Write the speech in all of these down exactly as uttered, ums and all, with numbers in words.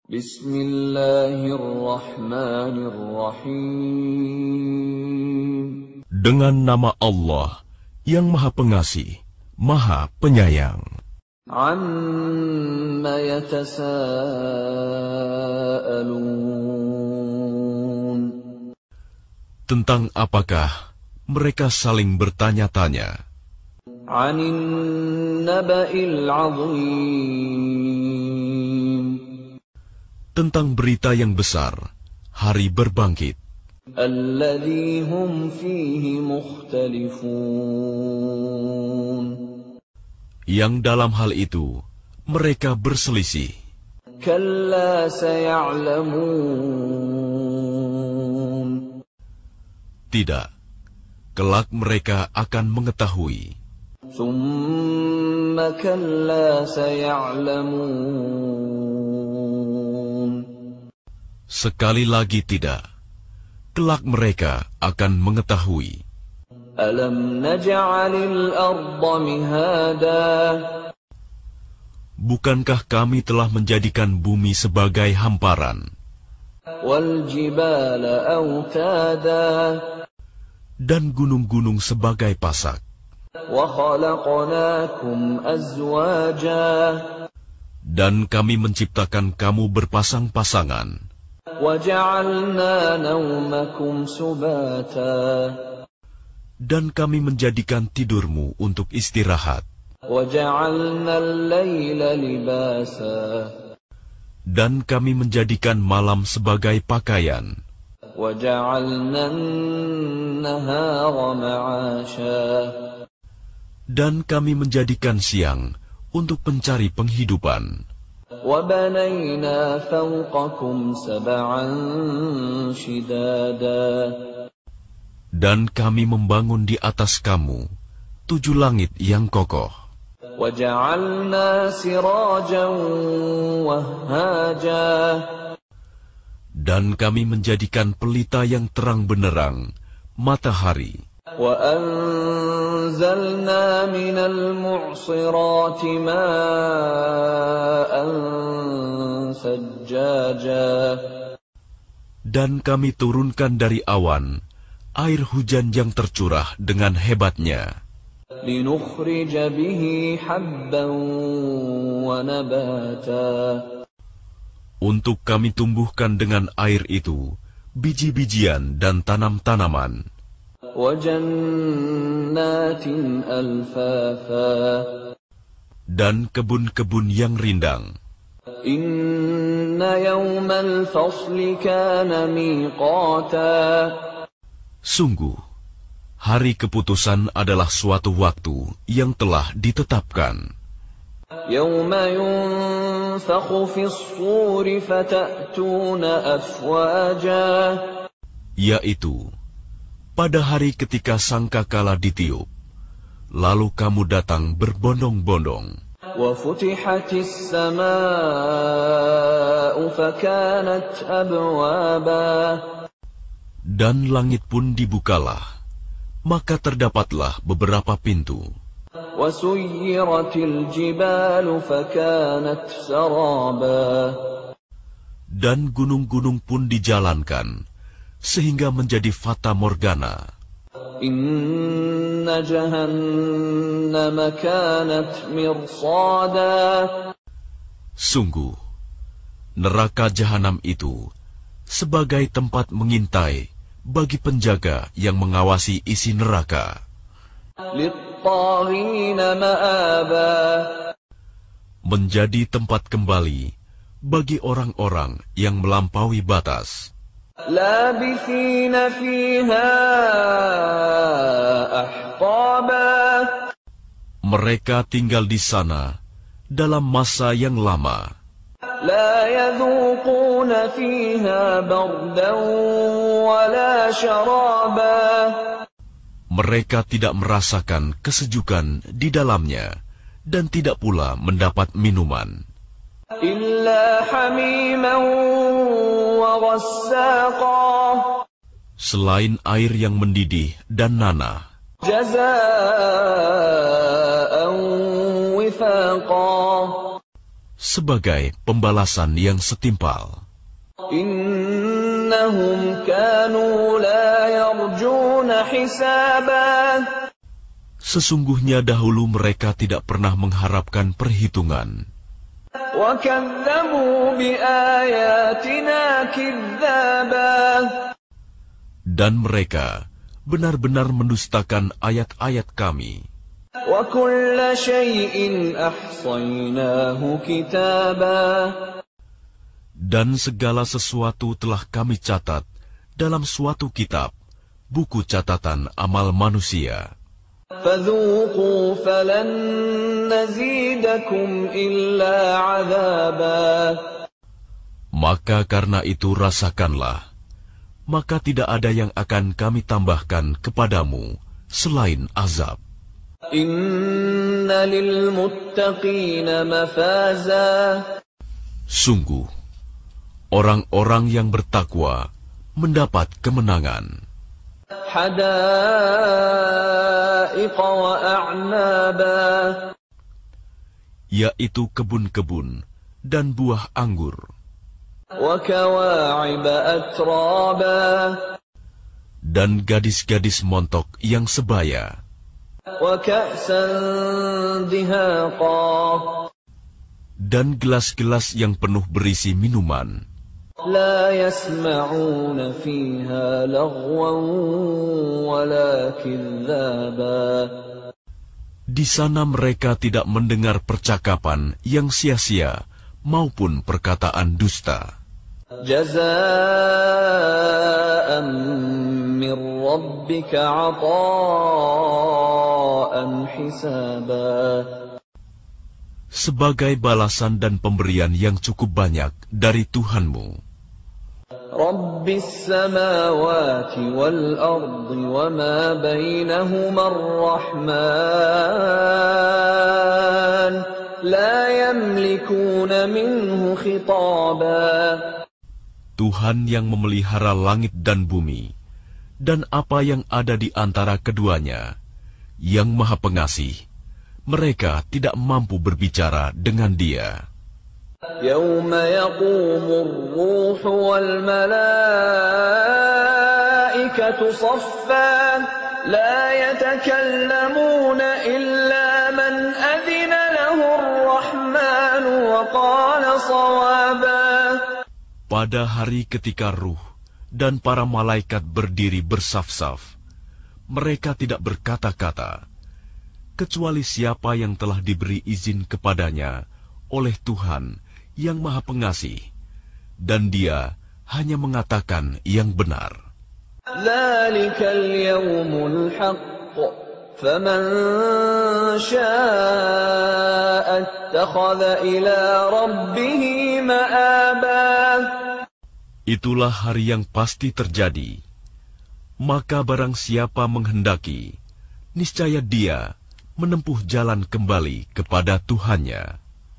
Bismillahirrahmanirrahim. Dengan nama Allah yang Maha Pengasih, Maha Penyayang. Amma yatasa'alun. Tentang apakah mereka saling bertanya-tanya? Anin naba'il 'azim. Tentang berita yang besar, hari berbangkit. Alladzi hum fihi mukhtalifun. Yang dalam hal itu mereka berselisih. Kalla saya'lamun. Tidak, kelak mereka akan mengetahui. Tsumma kalla saya'lamun. Sekali lagi tidak, kelak mereka akan mengetahui. Alam naj'alil arda mihada. Bukankah kami telah menjadikan bumi sebagai hamparan? Wal jibala autada. Dan gunung-gunung sebagai pasak. Wa khalaqnakum azwaja. Dan kami menciptakan kamu berpasang-pasangan. Wa ja'alna nawmakum subata. Dan kami menjadikan tidurmu untuk istirahat. Wa ja'alna al-laila libasa. Dan kami menjadikan malam sebagai pakaian. Wa ja'alna an-nahara ma'asha. Dan kami menjadikan siang untuk mencari penghidupan. Wa banayna fawqakum sab'an shidada. Dan kami membangun di atas kamu tujuh langit yang kokoh. Wa ja'alna sirajan wahhaja. Dan kami menjadikan pelita yang terang benderang, matahari. Wa anzalna minal mu'sirati ma'an sajjaja. Dan kami turunkan dari awan air hujan yang tercurah dengan hebatnya. Linukhrija bihi habban wa nabata. Untuk kami tumbuhkan dengan air itu biji-bijian dan tanam-tanaman. Wa jannatin alfafa. Dan kebun-kebun yang rindang. Inna yawmal fasli kana miqata. Sungguh, hari keputusan adalah suatu waktu yang telah ditetapkan. Yawma yunfakhu fis suri fatatuna afwaja. Yaitu, pada hari ketika sangkakala ditiup, lalu kamu datang berbondong-bondong. Wa futihatis samaa'u fakanat abwaba. Dan langit pun dibukalah, maka terdapatlah beberapa pintu. Wa suyyiratil jibalu fakanat saraba. Dan gunung-gunung pun dijalankan, sehingga menjadi fata morgana. Inna jahannama kanat mirsada. Sungguh, neraka jahanam itu sebagai tempat mengintai bagi penjaga yang mengawasi isi neraka. Lit-taghina ma'aba. Menjadi tempat kembali bagi orang-orang yang melampaui batas. Labithina fiha ahqaba. Mereka tinggal di sana dalam masa yang lama. La yadhuquna fiha bardan wala syaraba. Mereka tidak merasakan kesejukan di dalamnya dan tidak pula mendapat minuman. Illa hamiman wa ghassaqa. Selain air yang mendidih dan nanah. Jazaa'an wifaqa. sebagai pembalasan yang setimpal. Innahum kanu la yarjuna hisaba. Sesungguhnya dahulu mereka tidak pernah mengharapkan perhitungan. Wa kadzabu bi ayatina kidzaba. Dan mereka benar-benar mendustakan ayat-ayat kami. Wa kulla syai'in ahsaynahu kitaba. Dan segala sesuatu telah kami catat dalam suatu kitab, buku catatan amal manusia. Fadzuqu falan nazidakum illa 'adzaba. Maka karena itu rasakanlah, maka tidak ada yang akan kami tambahkan kepadamu selain azab. Inna lil muttaqina mafaza. Sungguh, orang-orang yang bertakwa mendapat kemenangan. Hadaiqa wa a'naba. Yaitu kebun-kebun dan buah anggur. Wa kawa'iba atraba. Dan gadis-gadis montok yang sebaya. Wa ka'san dihaqa. Dan gelas-gelas yang penuh berisi minuman. La yasma'una fiha laghwan wala kidzaba. Di sana mereka tidak mendengar percakapan yang sia-sia maupun perkataan dusta. Jazaa'an min rabbika 'ataa'an hisaba. Sebagai balasan dan pemberian yang cukup banyak dari Tuhanmu. Rabbis samawati wal ardi wa ma bainahuma ar-Rahman la yamlikuna minhu khitaba. Tuhan yang memelihara langit dan bumi dan apa yang ada di antara keduanya, yang Maha Pengasih, mereka tidak mampu berbicara dengan Dia. Yauma yaqumur ruhu wal malaikatu saffan la yatakallamuna illa man adhina lahu ar-Rahman wa qala shawaba. Pada hari ketika ruh dan para malaikat berdiri bersaf-saf, mereka tidak berkata-kata, kecuali siapa yang telah diberi izin kepadanya oleh Tuhan yang Maha Pengasih, dan Dia hanya mengatakan yang benar. Dzalikal yaumul haqq, faman syaa'a ittakhadha ila rabbih ma'aba. Itulah hari yang pasti terjadi. Maka barang siapa menghendaki, niscaya dia menempuh jalan kembali kepada Tuhannya.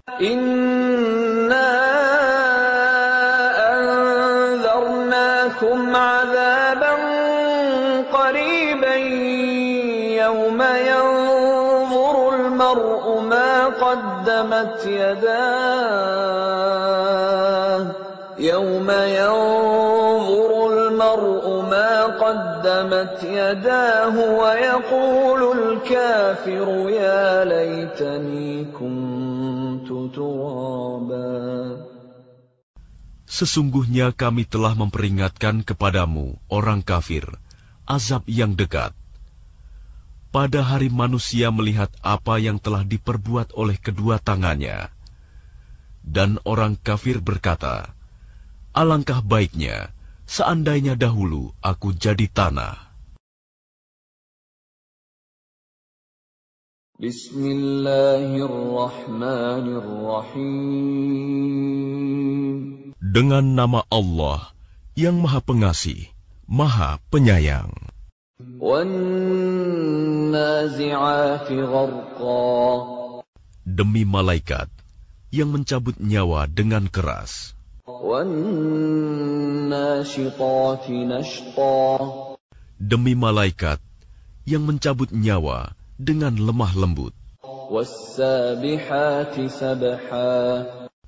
Inna anzarnakum 'adzaban qariban yawma yanzuru al-mar'u ma qaddamat yadahu yawma yanzuru al-mar'u ma qaddamat yadahu wa yaqulu al-kafiru ya laytani kuntu turaba. Sesungguhnya kami telah memperingatkan kepadamu, orang kafir, azab yang dekat. Pada hari manusia melihat apa yang telah diperbuat oleh kedua tangannya. Dan orang kafir berkata, alangkah baiknya seandainya dahulu aku jadi tanah. Bismillahirrahmanirrahim. Dengan nama Allah yang Maha Pengasih, Maha Penyayang. Wan-nazi'ati gharqa. Demi malaikat yang mencabut nyawa dengan keras. Wan-nashitati nashta. Demi malaikat yang mencabut nyawa dengan lemah lembut. Was-sabihati sabha.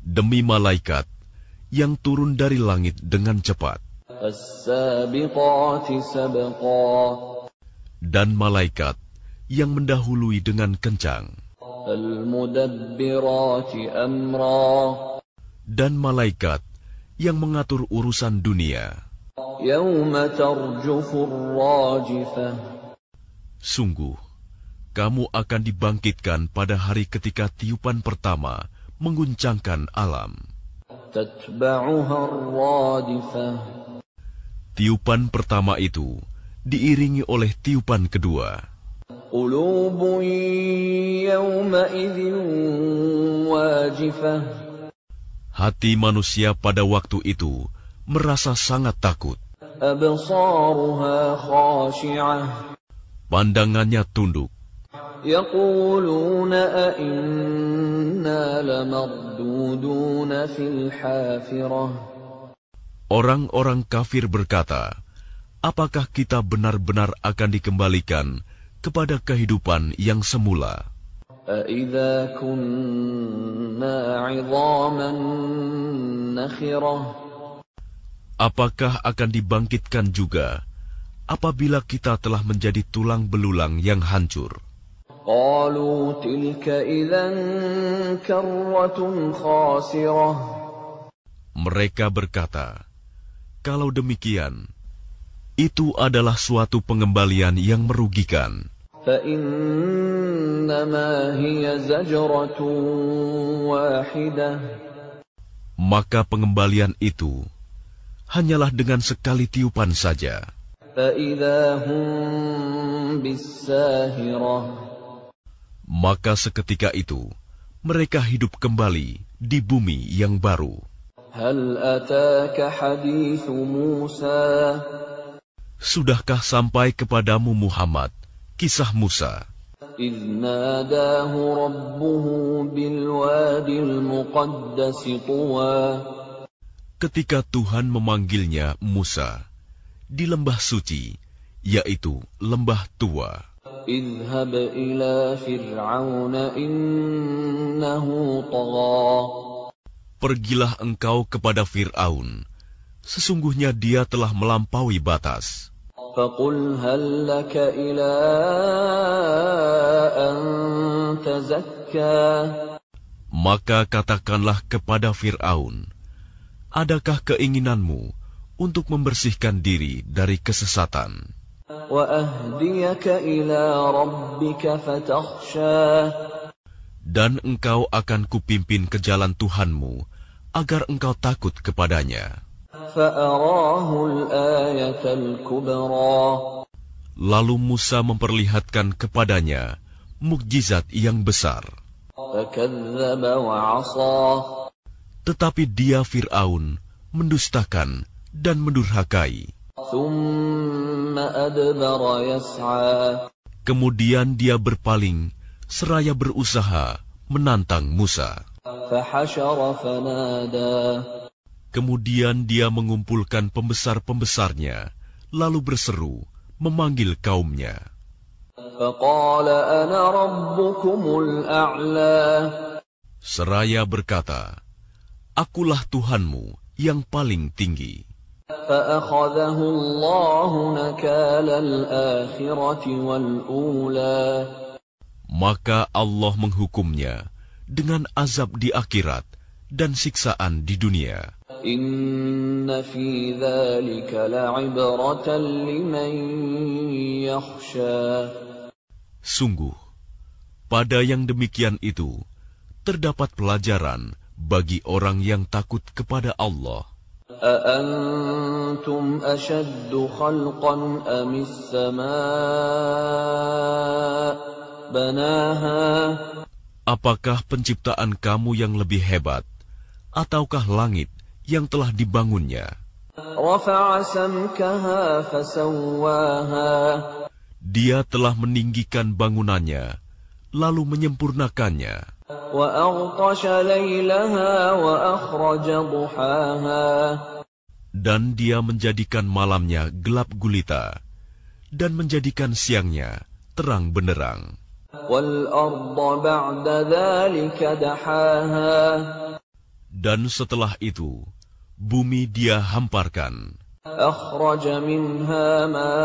demi malaikat yang turun dari langit dengan cepat, فالسابقات سبقا dan malaikat yang mendahului dengan kencang, فالمدبرات أمرا dan malaikat yang mengatur urusan dunia. يوم ترجف الراجفة Sungguh, kamu akan dibangkitkan pada hari ketika tiupan pertama mengguncangkan alam. تتبعها الرادفة Tiupan pertama itu diiringi oleh tiupan kedua. قلوب يومئذ واجفة Hati manusia pada waktu itu merasa sangat takut. أبصارها خاشعة Pandangannya tunduk. يقولون أئنا لمردودون في الحافرة Orang-orang kafir berkata, apakah kita benar-benar akan dikembalikan kepada kehidupan yang semula? أَإِذَا كُنَّا عِظَامًا نَخِرَةً Apakah akan dibangkitkan juga apabila kita telah menjadi tulang belulang yang hancur? قَالُوا تِلْكَ إِذًا كَرَّةٌ خَاسِرَةٌ Mereka berkata, kalau demikian, itu adalah suatu pengembalian yang merugikan. فَإِنَّمَا هِيَ زَجْرَةٌ وَاحِدَةٌ Maka pengembalian itu hanyalah dengan sekali tiupan saja. فَإِذَا هُمْ بِالسَّاهِرَةِ Maka seketika itu, mereka hidup kembali di bumi yang baru. هَلْ أَتَاكَ حَدِيثُ مُوسَى Sudahkah sampai kepadamu Muhammad kisah Musa, إِذْ نَادَاهُ رَبُّهُ بِالْوَادِ الْمُقَدَّسِ طُوًى ketika Tuhan memanggilnya Musa di lembah suci, yaitu lembah tua. اذهب إلى فرعون إنه طغى Pergilah engkau kepada Fir'aun, sesungguhnya dia telah melampaui batas. فقل هل لك إلى أن تزكى Maka katakanlah kepada Fir'aun, adakah keinginanmu untuk membersihkan diri dari kesesatan? وأهديك إلى ربك فتخشى Dan engkau akan kupimpin ke jalan Tuhanmu, agar engkau takut kepadanya. فأراه الآية الكبرى Lalu Musa memperlihatkan kepadanya mukjizat yang besar. فكذب وعصى Tetapi dia Fir'aun mendustakan dan mendurhakai. ثم أدبر يسعى Kemudian dia berpaling seraya berusaha menantang Musa. فحشر فنادى Kemudian dia mengumpulkan pembesar-pembesarnya, lalu berseru, memanggil kaumnya. فقال أنا ربكم الأعلى Seraya berkata, akulah Tuhanmu yang paling tinggi. فأخذه الله نكال الآخرة والأولى Maka Allah menghukumnya dengan azab di akhirat dan siksaan di dunia. إن في ذلك لعبرة لمن يخشى Sungguh, pada yang demikian itu, terdapat pelajaran bagi orang yang takut kepada Allah. أأنتم أشد خلقا أم السماء بناها Apakah penciptaan kamu yang lebih hebat, ataukah langit yang telah dibangunnya? رفع سمكها فسواها Dia telah meninggikan bangunannya, lalu menyempurnakannya. وأغطش ليلها وأخرج ضحاها Dan dia menjadikan malamnya gelap gulita, dan menjadikan siangnya terang benderang. والأرض بعد ذلك دحاها Dan setelah itu, bumi Dia hamparkan. أخرج منها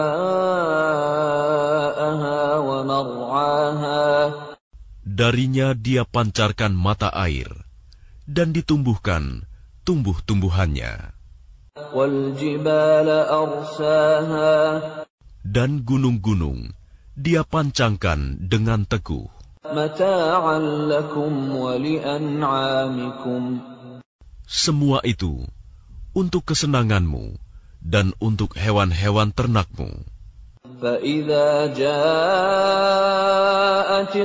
ماءها ومرعاها. Darinya Dia pancarkan mata air, dan ditumbuhkan tumbuh-tumbuhannya. وَالْجِبَالَ أَرْسَاهَا. Dan gunung-gunung Dia pancangkan dengan teguh. مَتَاعًا لَكُمْ وَلِأَنْعَامِكُمْ. Semua itu untuk kesenanganmu dan untuk hewan-hewan ternakmu. فَإِذَا جَاءَتِ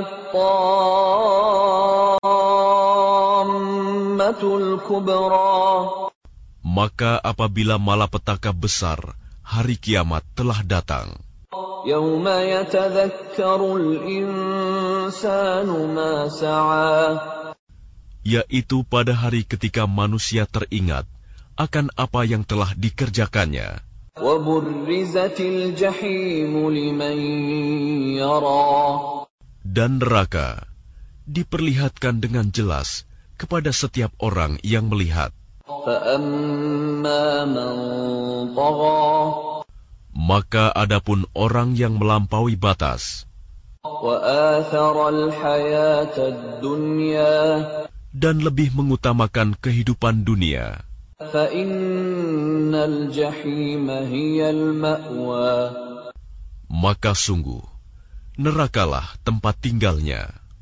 الطَّامَّةُ الْكُبْرَى. Maka apabila malapetaka besar hari kiamat telah datang, يَوْمَ يَتَذَكَّرُ الْإِنسَانُ مَا سَعَى. yaitu pada hari ketika manusia teringat akan apa yang telah dikerjakannya. وَبُرِّزَتِ الْجَحِيمُ لِمَنْ يَرَى. Dan neraka diperlihatkan dengan jelas kepada setiap orang yang melihat. فَأَمَّا مَنْ طَغَى. Maka adapun orang yang melampaui batas وَآثَرَ الْحَيَاةَ الدُّنْيَا. dan lebih mengutamakan kehidupan dunia, فَإِنَّ الْجَحِيمَ هِيَ الْمَأْوَى. maka sungguh nerakalah tempat tinggalnya.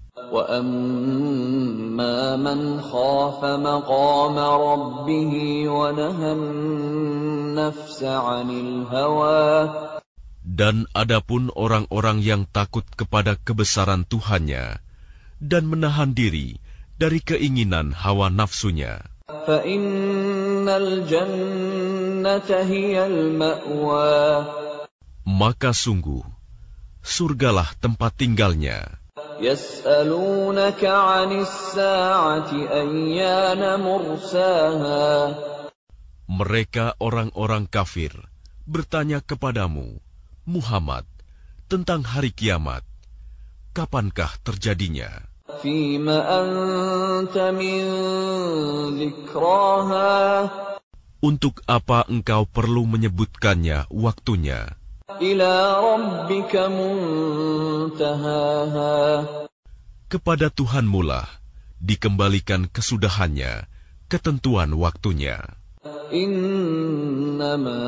وَأَمَّا مَنْ خَافَ مَقَامَ رَبِّهِ وَنَهَى النَّفْسَ عَنِ الْهَوَى. Dan adapun orang-orang yang takut kepada kebesaran Tuhannya dan menahan diri dari keinginan hawa nafsunya, فَإِنَّ الْجَنَّةَ هِيَ الْمَأْوَى. maka sungguh surgalah tempat tinggalnya. يَسْأَلُونَكَ عَنِ السَّاعَةِ أَيَّانَ مُرْسَاهَا. Mereka orang-orang kafir bertanya kepadamu, Muhammad, tentang hari kiamat, kapankah terjadinya? فِيمَ أَنْتَ مِنْ ذِكْرَاهَا. Untuk apa engkau perlu menyebutkannya waktunya? إِلَى رَبِّكَ مُنْتَهَاهَا. Kepada Tuhanmulah dikembalikan kesudahannya, ketentuan waktunya. إِنَّمَا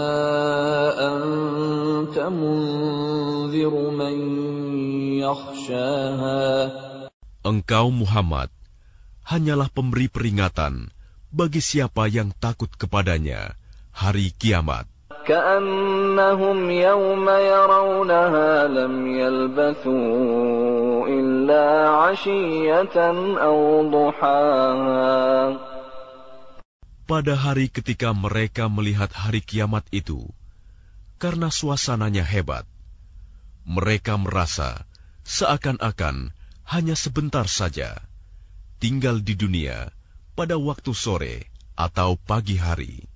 أَنْتَ مُنْذِرُ مَنْ يَخْشَاهَا. Engkau Muhammad hanyalah pemberi peringatan bagi siapa yang takut kepadanya hari kiamat. كَأَنَّهُمْ يَوْمَ يَرَوْنَهَا لَمْ يَلْبَثُوا إِلَّا عَشِيَّةً أَوْ ضُحَاهَا. Pada hari ketika mereka melihat hari kiamat itu, karena suasananya hebat, mereka merasa seakan-akan hanya sebentar saja tinggal di dunia pada waktu sore atau pagi hari.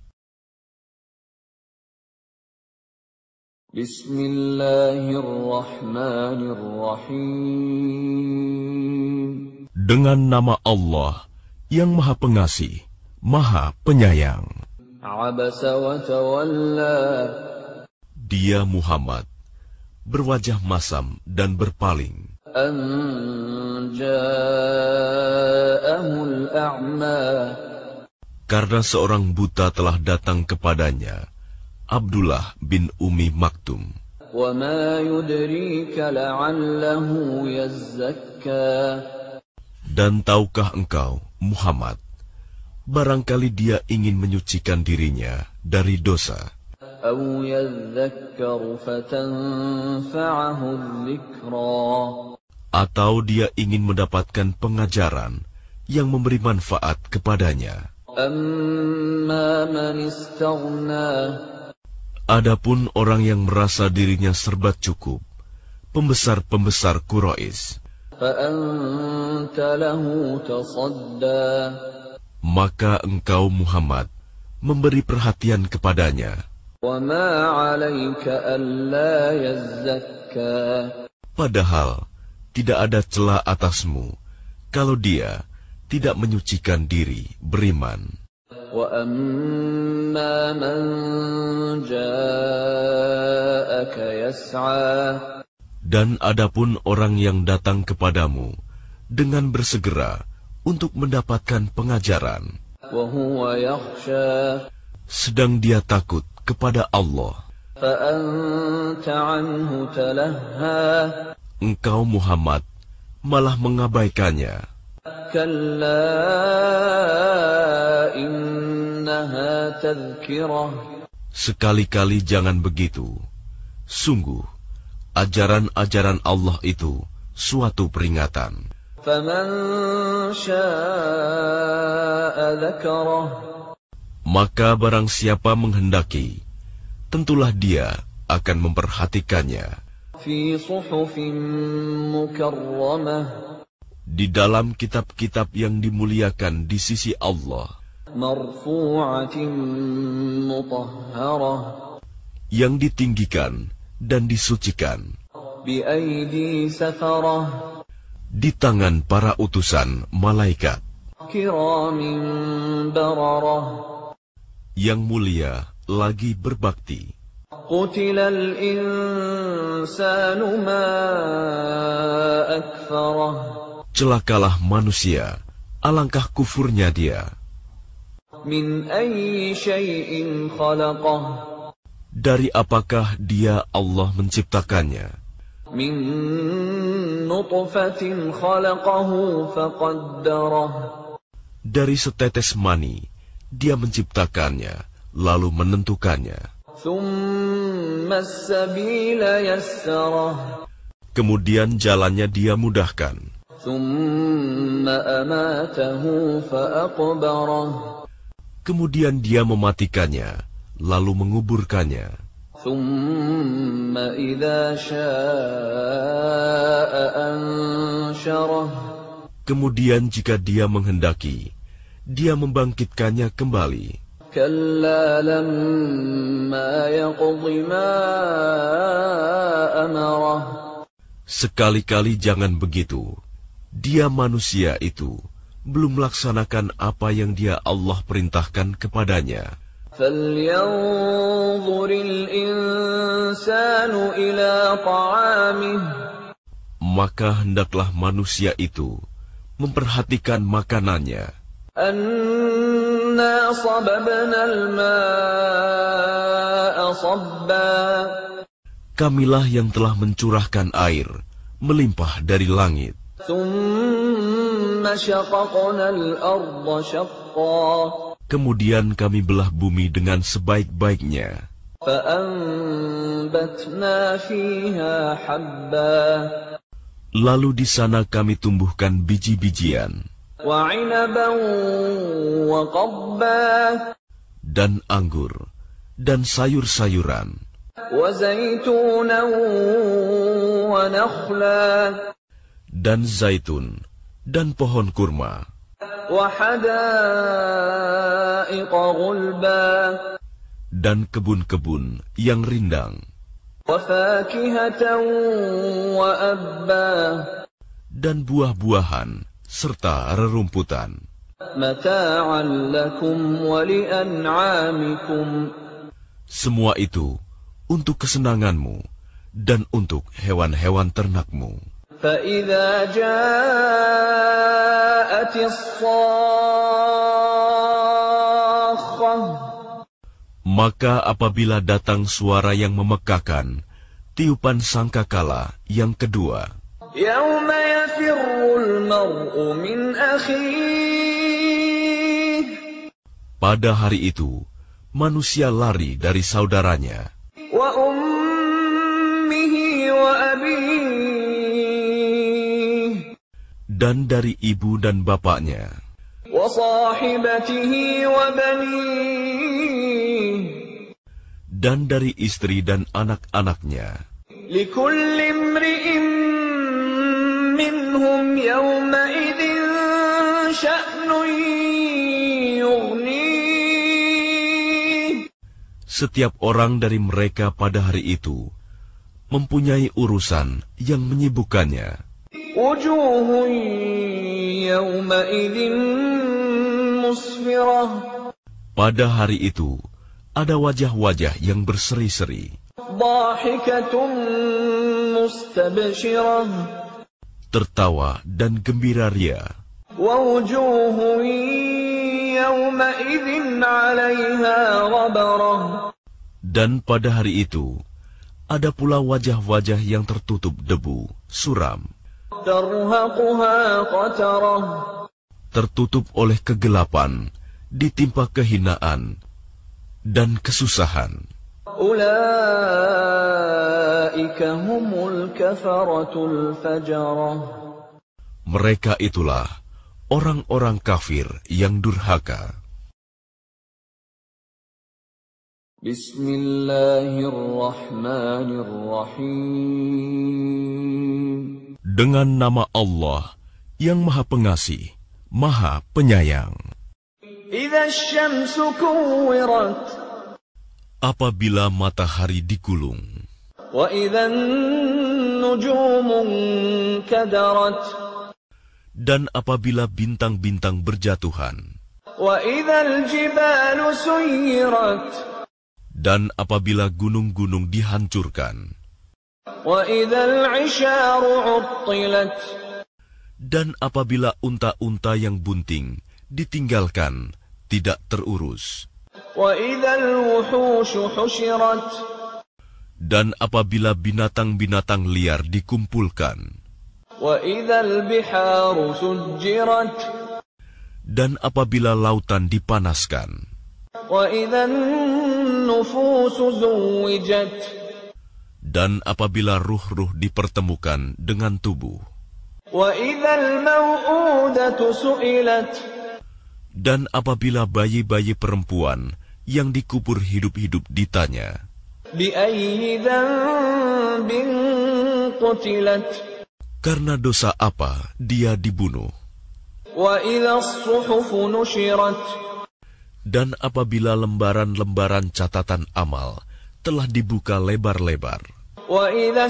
Bismillahirrahmanirrahim. Dengan nama Allah yang Maha Pengasih, Maha Penyayang. Abasa wa tawalla. Dia Muhammad berwajah masam dan berpaling. An ja'ahul a'ma. Karena seorang buta telah datang kepadanya, Abdullah bin Ummi Maktum. Wa ma yudrika la'allahu yazzakka. Dan tahukah engkau, Muhammad, barangkali dia ingin menyucikan dirinya dari dosa. Aw yadhakkaru fatanfa'ahu dzikra. Atau dia ingin mendapatkan pengajaran yang memberi manfaat kepadanya. Amma man istaghna. Adapun orang yang merasa dirinya serba cukup, pembesar-pembesar Quraisy, fa anta lahu tasadda. maka engkau Muhammad memberi perhatian kepadanya. Wa ma 'alaika alla yazzakka. Padahal tidak ada celah atasmu kalau dia tidak menyucikan diri beriman. وَأَمَّا مَنْ جَاءَكَ يَسْعَى Dan adapun orang yang datang kepadamu dengan bersegera untuk mendapatkan pengajaran, وَهُوَ يَخْشَى sedang dia takut kepada Allah, فَأَنْتَ عَنْهُ تَلَهَّى engkau Muhammad malah mengabaikannya. كَلَّا إِنَّهَا تَذْكِرَةٌ Sekali-kali jangan begitu. Sungguh, ajaran-ajaran Allah itu suatu peringatan. فَمَنْ شَاءَ ذَكَرَهُ Maka barang siapa menghendaki, tentulah dia akan memperhatikannya فِي صُحُفٍ مُكَرَّمَةٍ di dalam kitab-kitab yang dimuliakan di sisi Allah, مَرْفُوعَةٍ مُطَهَّرَةٍ yang ditinggikan dan disucikan بِأَيْدِي سَفَرَةٍ di tangan para utusan malaikat كِرَامٍ بَرَرَةٍ yang mulia lagi berbakti. قُتِلَ الْإِنسَانُ مَا أَكْفَرَهُ Celakalah manusia, alangkah kufurnya dia. مِنْ أَيِّ شَيْءٍ خَلَقَهُ Dari apakah dia Allah menciptakannya? مِنْ نُطْفَةٍ خَلَقَهُ فَقَدَّرَهُ Dari setetes mani, dia menciptakannya, lalu menentukannya. ثُمَّ السَّبِيلَ يَسَّرَهُ Kemudian jalannya dia mudahkan. ثُمَّ أَمَاتَهُ فَأَقْبَرَهُ Kemudian dia mematikannya, lalu menguburkannya. ثُمَّ إِذَا شَاءَ أَنشَرَهُ Kemudian jika dia menghendaki, dia membangkitkannya kembali. كَلَّا لَمَّا يَقْضِ مَا أَمَرَهُ Sekali-kali jangan begitu. Dia manusia itu belum melaksanakan apa yang dia Allah perintahkan kepadanya. فَلْيَنْظُرِ الْإِنسَانُ إِلَى طَعَامِهِ Maka hendaklah manusia itu memperhatikan makanannya. أَنَّا صَبَبْنَا الْمَاءَ صَبًّا Kamilah yang telah mencurahkan air melimpah dari langit. ثُمَّ شَقَقْنَا الْأَرْضَ شَقًّا Kemudian kami belah bumi dengan sebaik-baiknya. فَأَنبَتْنَا فِيهَا حَبًّا Lalu di sana kami tumbuhkan biji-bijian وَعِنَبًا وَقَضْبًا dan anggur dan sayur-sayuran وَزَيْتُونًا وَنَخْلًا dan zaitun dan pohon kurma وَحَدَائِقَ غُلْبًا dan kebun-kebun yang rindang وَفَاكِهَةً وَأَبًّا dan buah-buahan serta rerumputan. مَتَاعًا لَكُمْ وَلِأَنْعَامِكُمْ Semua itu untuk kesenanganmu dan untuk hewan-hewan ternakmu. فَإِذَا جَاءَتِ الصَّاخَّةُ Maka apabila datang suara yang memekakan, tiupan sangkakala yang kedua, يَوْمَ يَفِرُّ الْمَرْءُ مِنْ أَخِيهِ pada hari itu manusia lari dari saudaranya وَأُمِّهِ وَأَبِيهِ dan dari ibu dan bapaknya وَصَاحِبَتِهِ وَبَنِيهِ dan dari istri dan anak-anaknya. لِكُلِّ امْرِئٍ مِّنْهُمْ يَوْمَئِذٍ شَأْنٌ يُغْنِيهِ Setiap orang dari mereka pada hari itu mempunyai urusan yang menyibukkannya. وجوه يومئذ مسفرة. Pada hari itu, ada wajah-wajah yang berseri-seri, ضاحكة مستبشرة. tertawa dan gembira ria. ووجوه يومئذ عليها غبرة. Dan pada hari itu, ada pula wajah-wajah yang tertutup debu, suram, ترهقها قترة. tertutup oleh kegelapan, ditimpa kehinaan dan kesusahan. أولئك هم الكفرة الفجرة. Mereka itulah orang-orang kafir yang durhaka. Bismillahirrahmanirrahim. Dengan nama Allah yang Maha Pengasih, Maha Penyayang. إذا الشمس كورت. Apabila matahari digulung, وإذا النجوم انكدرت. dan apabila bintang-bintang berjatuhan, وإذا الجبال سيرت. dan apabila gunung-gunung dihancurkan, وإذا العشار عطلت. dan apabila unta-unta yang bunting ditinggalkan, tidak terurus, وإذا الوحوش حشرت. dan apabila binatang-binatang liar dikumpulkan, وإذا البحار سجرت. dan apabila lautan dipanaskan, وإذا النفوس زوجت. dan apabila ruh-ruh dipertemukan dengan tubuh, وإذا الموءودة سئلت. dan apabila bayi-bayi perempuan yang dikubur hidup-hidup ditanya, بأي ذنب قتلت. karena dosa apa dia dibunuh, وإذا الصحف نشرت. dan apabila lembaran-lembaran catatan amal telah dibuka lebar-lebar, وإذا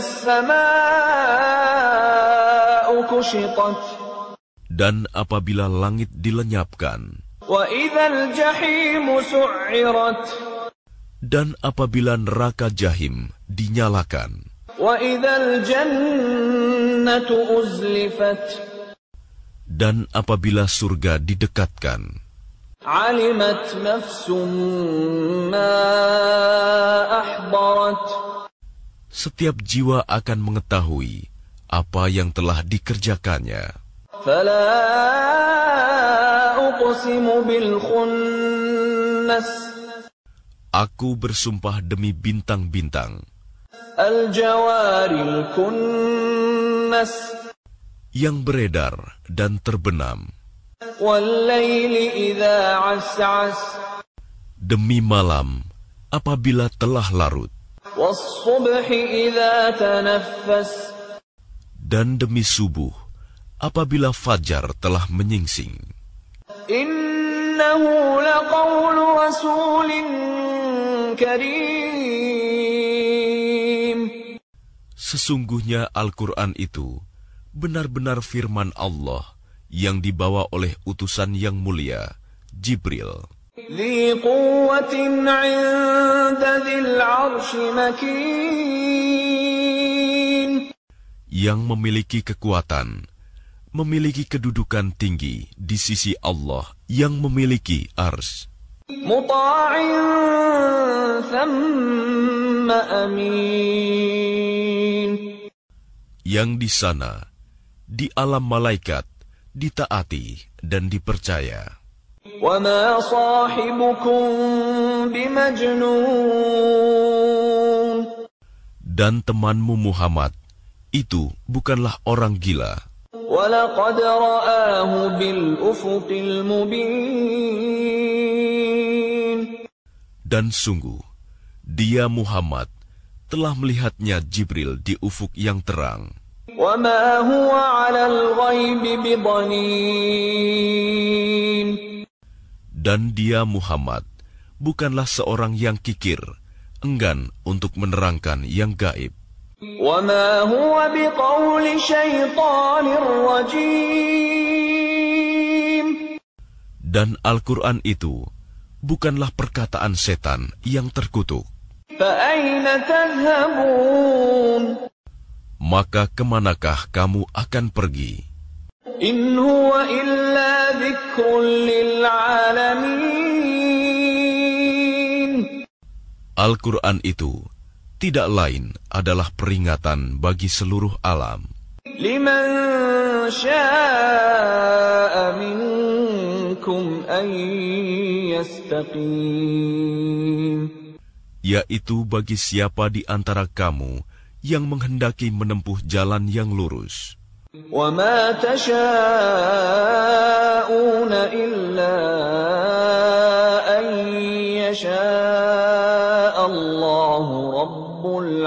السماء كشطت. dan apabila langit dilenyapkan, وإذا الجحيم سعرت. dan apabila neraka jahim dinyalakan, وإذا الجنة أزلفت. dan apabila surga didekatkan, علمت نفس ما أحضرت. Setiap jiwa akan mengetahui apa yang telah dikerjakannya. فلا أقسم بالخنس. Aku bersumpah demi bintang-bintang. الجوار الكنس. Yang beredar dan terbenam. والليل إذا عسعس. Demi malam apabila telah larut. والصبح إذا تنفس. Dan demi subuh apabila fajar telah menyingsing. إنه لقول رسول كريم. Sesungguhnya Al-Quran itu benar-benar firman Allah yang dibawa oleh utusan yang mulia, Jibril. ذي قوة عند ذي العرش مكين. Yang memiliki kekuatan, memiliki kedudukan tinggi di sisi Allah yang memiliki ars. مطاع ثم أمين. Yang di sana, di alam malaikat, ditaati dan dipercaya. وما صاحبكم بمجنون. Dan temanmu Muhammad itu bukanlah orang gila. ولقد رآه بالأفق المبين. Dan sungguh, dia Muhammad telah melihatnya Jibril di ufuk yang terang. وما هو على الغيب بضنين. Dan dia Muhammad bukanlah seorang yang kikir, enggan untuk menerangkan yang gaib. وما هو بقول شيطان رجيم. Dan Al-Quran itu bukanlah perkataan setan yang terkutuk. فأين تذهبون. Maka kemanakah kamu akan pergi? إن هو إلا ذكر للعالمين. Al-Quran itu tidak lain adalah peringatan bagi seluruh alam. لمن شاء منكم أن يستقيم. Yaitu bagi siapa di antara kamu yang menghendaki menempuh jalan yang lurus. وَمَا تَشَاءُونَ إِلَّا أَن يَشَاءَ اللَّهُ رَبُّ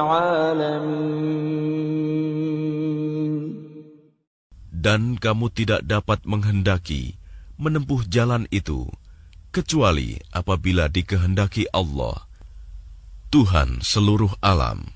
الْعَالَمِينَ. Dan kamu tidak dapat menghendaki menempuh jalan itu, kecuali apabila dikehendaki Allah, Tuhan seluruh alam.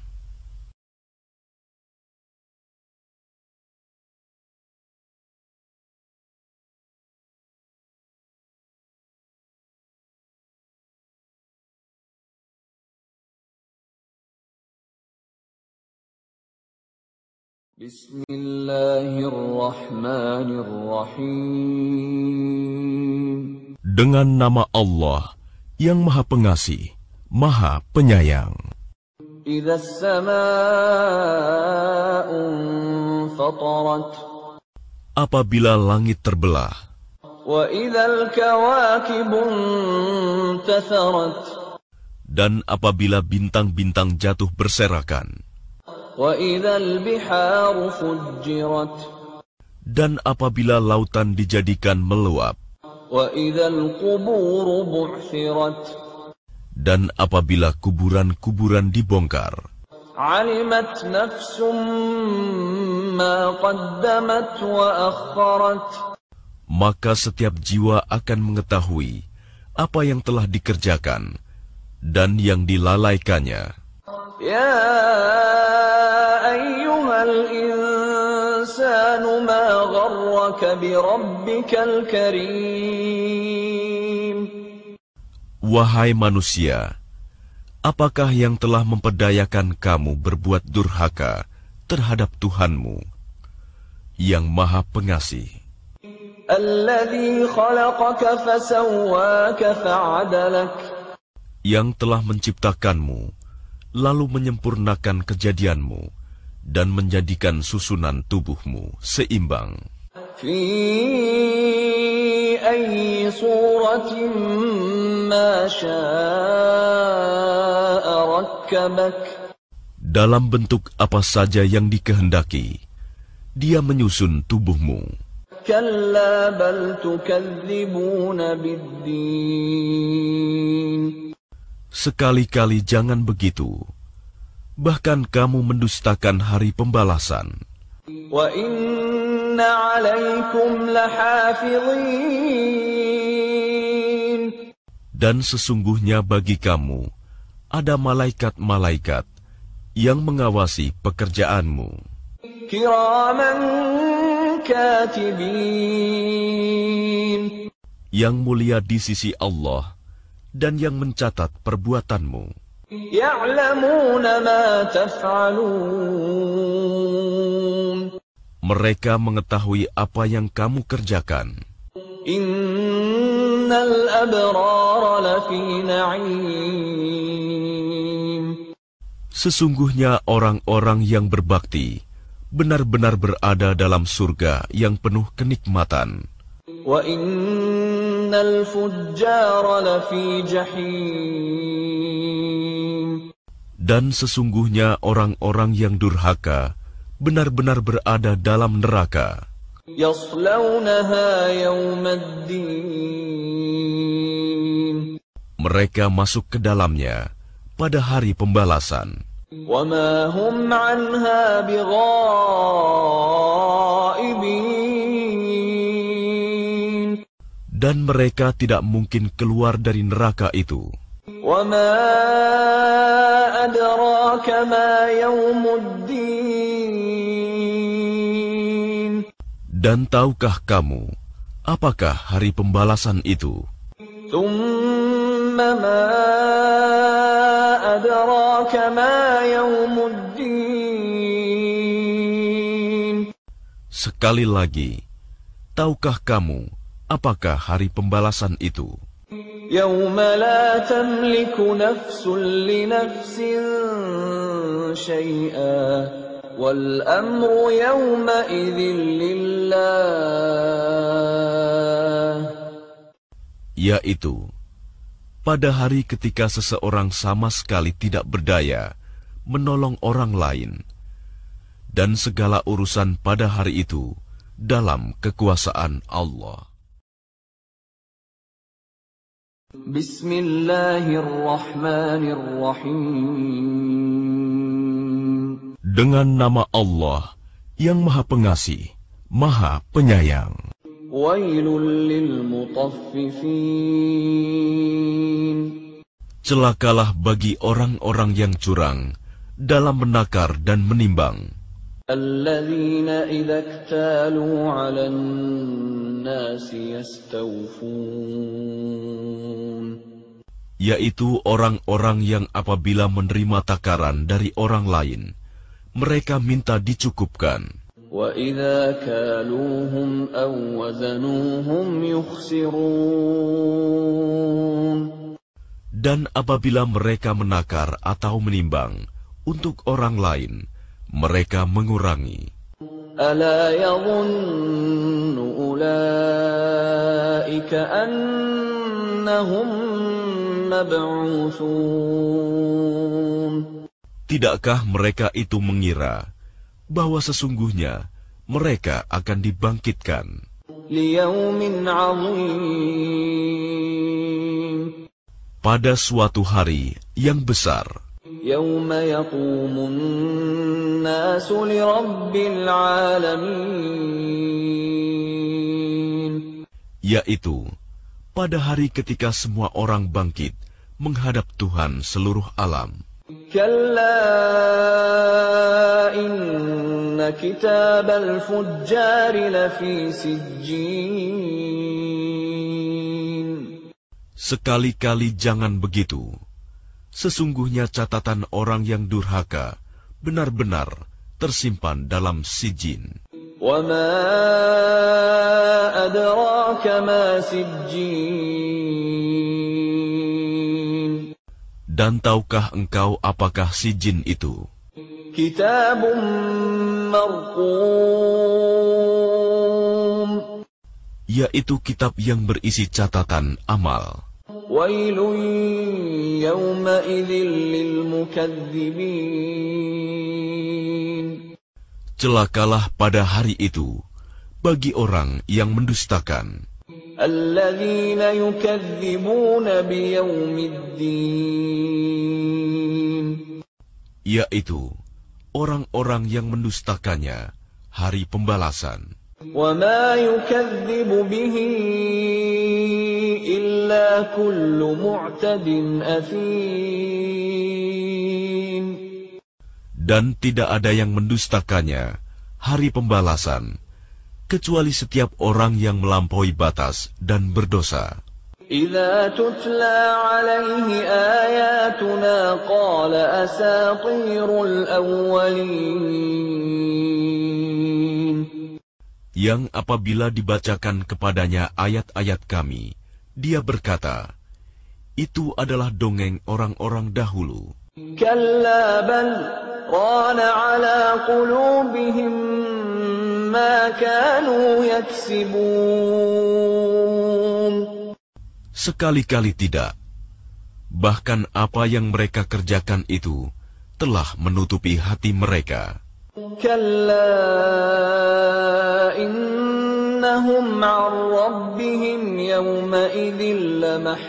Bismillahirrahmanirrahim. Dengan nama Allah yang Maha Pengasih, Maha Penyayang. Idza as-samaa'u fatarat. Apabila langit terbelah. Wa idzal kawakibu intatharat. Dan apabila bintang-bintang jatuh berserakan. Wa idzal biharu fujjirat. Dan apabila lautan dijadikan meluap. Wa idzal quburu bu'thirat. Dan apabila kuburan-kuburan dibongkar. Alimat nafsum ma qaddamat wa akharat. Maka setiap jiwa akan mengetahui apa yang telah dikerjakan dan yang dilalaikannya. Ya ayyuhal insanu ma gharraka bi rabbikal karim. Wahai manusia, apakah yang telah memperdayakan kamu berbuat durhaka terhadap Tuhanmu yang Maha Pengasih? Alladzi khalaqaka fasawwaka fa'adalak. Yang telah menciptakanmu lalu menyempurnakan kejadianmu dan menjadikan susunan tubuhmu seimbang. Fi ayyi suratin ma syaa rakkabak. Dalam bentuk apa saja yang dikehendaki, Dia menyusun tubuhmu. Kalla bal tukadzibuna biddin. Sekali-kali jangan begitu. Bahkan kamu mendustakan hari pembalasan. Wa inna alaikum lahafizin. Dan sesungguhnya bagi kamu ada malaikat-malaikat yang mengawasi pekerjaanmu. Kiraman katibin. Yang mulia di sisi Allah dan yang mencatat perbuatanmu. Ya'lamuna ma taf'alun. Mereka mengetahui apa yang kamu kerjakan. Innal abrara lafi na'im. Sesungguhnya orang-orang yang berbakti benar-benar berada dalam surga yang penuh kenikmatan. Wa innal fujjara lafi jahim. Dan sesungguhnya orang-orang yang durhaka benar-benar berada dalam neraka. Yaslawnaha yawmaddin. Mereka masuk ke dalamnya pada hari pembalasan. Wa ma hum anha bighaibin. Dan mereka tidak mungkin keluar dari neraka itu. وَمَا أَدْرَاكَ مَا يَوْمُ الدِّينِ. Dan tahukah kamu apakah hari pembalasan itu? ثُمَّ مَا أَدْرَاكَ مَا يَوْمُ الدِّينِ. Sekali lagi, tahukah kamu apakah hari pembalasan itu? يَوْمَ لَا تَمْلِكُ نَفْسٌ لِنَفْسٍ شَيْئًا وَالْأَمْرُ يَوْمَئِذٍ لِلَّهِ. Yaitu, pada hari ketika seseorang sama sekali tidak berdaya menolong orang lain, dan segala urusan pada hari itu dalam kekuasaan Allah. Bismillahirrahmanirrahim. Dengan nama Allah yang Maha Pengasih, Maha Penyayang. Wailul lil mutaffifin. Celakalah bagi orang-orang yang curang dalam menakar dan menimbang. Alladzina idza iktalu 'alan nasi yastawfun. Yaitu orang-orang yang apabila menerima takaran dari orang lain, mereka minta dicukupkan. Wa idza kaluhum aw wazanuhum yukhsirun. Dan apabila mereka menakar atau menimbang untuk orang lain, mereka mengurangi. Ala yadhunnu ulaika annahum mab'utsun. Tidakkah mereka itu mengira bahwa sesungguhnya mereka akan dibangkitkan liyaumin 'azim, pada suatu hari yang besar, yauma yaqumun nasu lirabbil alamin, yaitu pada hari ketika semua orang bangkit menghadap Tuhan seluruh alam. Kalla inna kitabal fujjari lafi sijjin. Sekali-kali jangan begitu. Sesungguhnya catatan orang yang durhaka benar-benar tersimpan dalam sijin. Wa ma adraka ma sijjin. Dan tahukah engkau apakah sijin itu? Kitabun marqum. Yaitu kitab yang berisi catatan amal. Wailun yawma idzin lil mukadzibin. Celakalah pada hari itu bagi orang yang mendustakan. Alladzina yukadzibuna biyaumiddin. Yaitu orang-orang yang mendustakannya hari pembalasan. Wa ma yukadzibu bihi illa kullu mu'tadin athim. Dan tidak ada yang mendustakannya hari pembalasan kecuali setiap orang yang melampaui batas dan berdosa. Idza tutla alaihi ayatuna qala asatirul awwalin. Yang apabila dibacakan kepadanya ayat-ayat kami, dia berkata, itu adalah dongeng orang-orang dahulu. Kalla bal rana ala qulubihim ma kanu yaksibun. Sekali-kali tidak. Bahkan apa yang mereka kerjakan itu telah menutupi hati mereka. Kalla innahum 'an rabbihim yawma idzin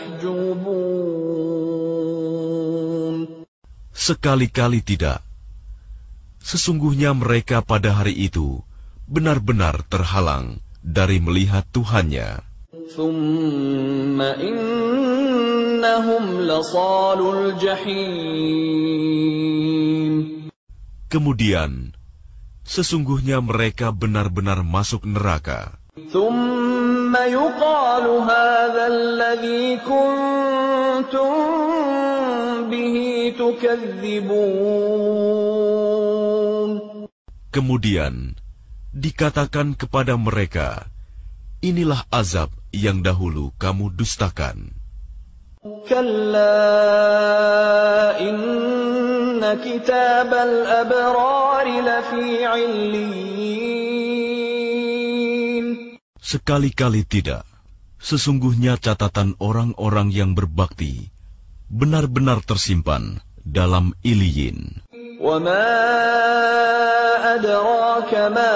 lamahjubun. Sekali-kali tidak. Sesungguhnya mereka pada hari itu benar-benar terhalang dari melihat Tuhannya. Thumma inna إنهم لصالو الجحيم. Kemudian, sesungguhnya mereka benar-benar masuk neraka. ثم يقال هذا الذي كنتم به تكذبون. Kemudian, dikatakan kepada mereka, inilah azab yang dahulu kamu dustakan. كلا إن كتاب الأبرار لفي عليين. Sekali-kali tidak. Sesungguhnya catatan orang-orang yang berbakti benar-benar tersimpan dalam Iliyin. وما أدراك ما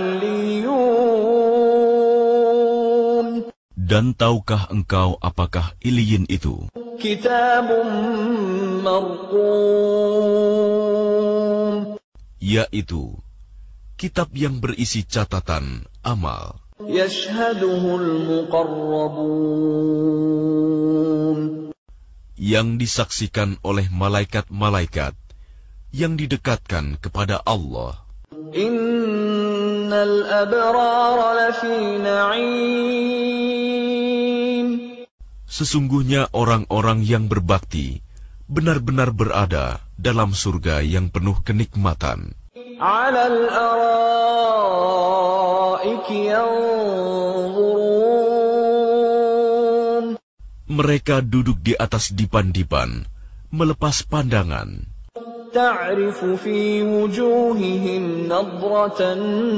عليون. Dan tahukah engkau apakah Iliyin itu? كتاب مرقوم. Yaitu kitab yang berisi catatan amal. يشهده المقربون. Yang disaksikan oleh malaikat-malaikat yang didekatkan kepada Allah. Innal abrara lafi na'im. Sesungguhnya orang-orang yang berbakti benar-benar berada dalam surga yang penuh kenikmatan. 'Alal araiki yanzurun. Mereka duduk di atas dipan-dipan, melepas pandangan. Ta'rifu fi wujuhihim nadratan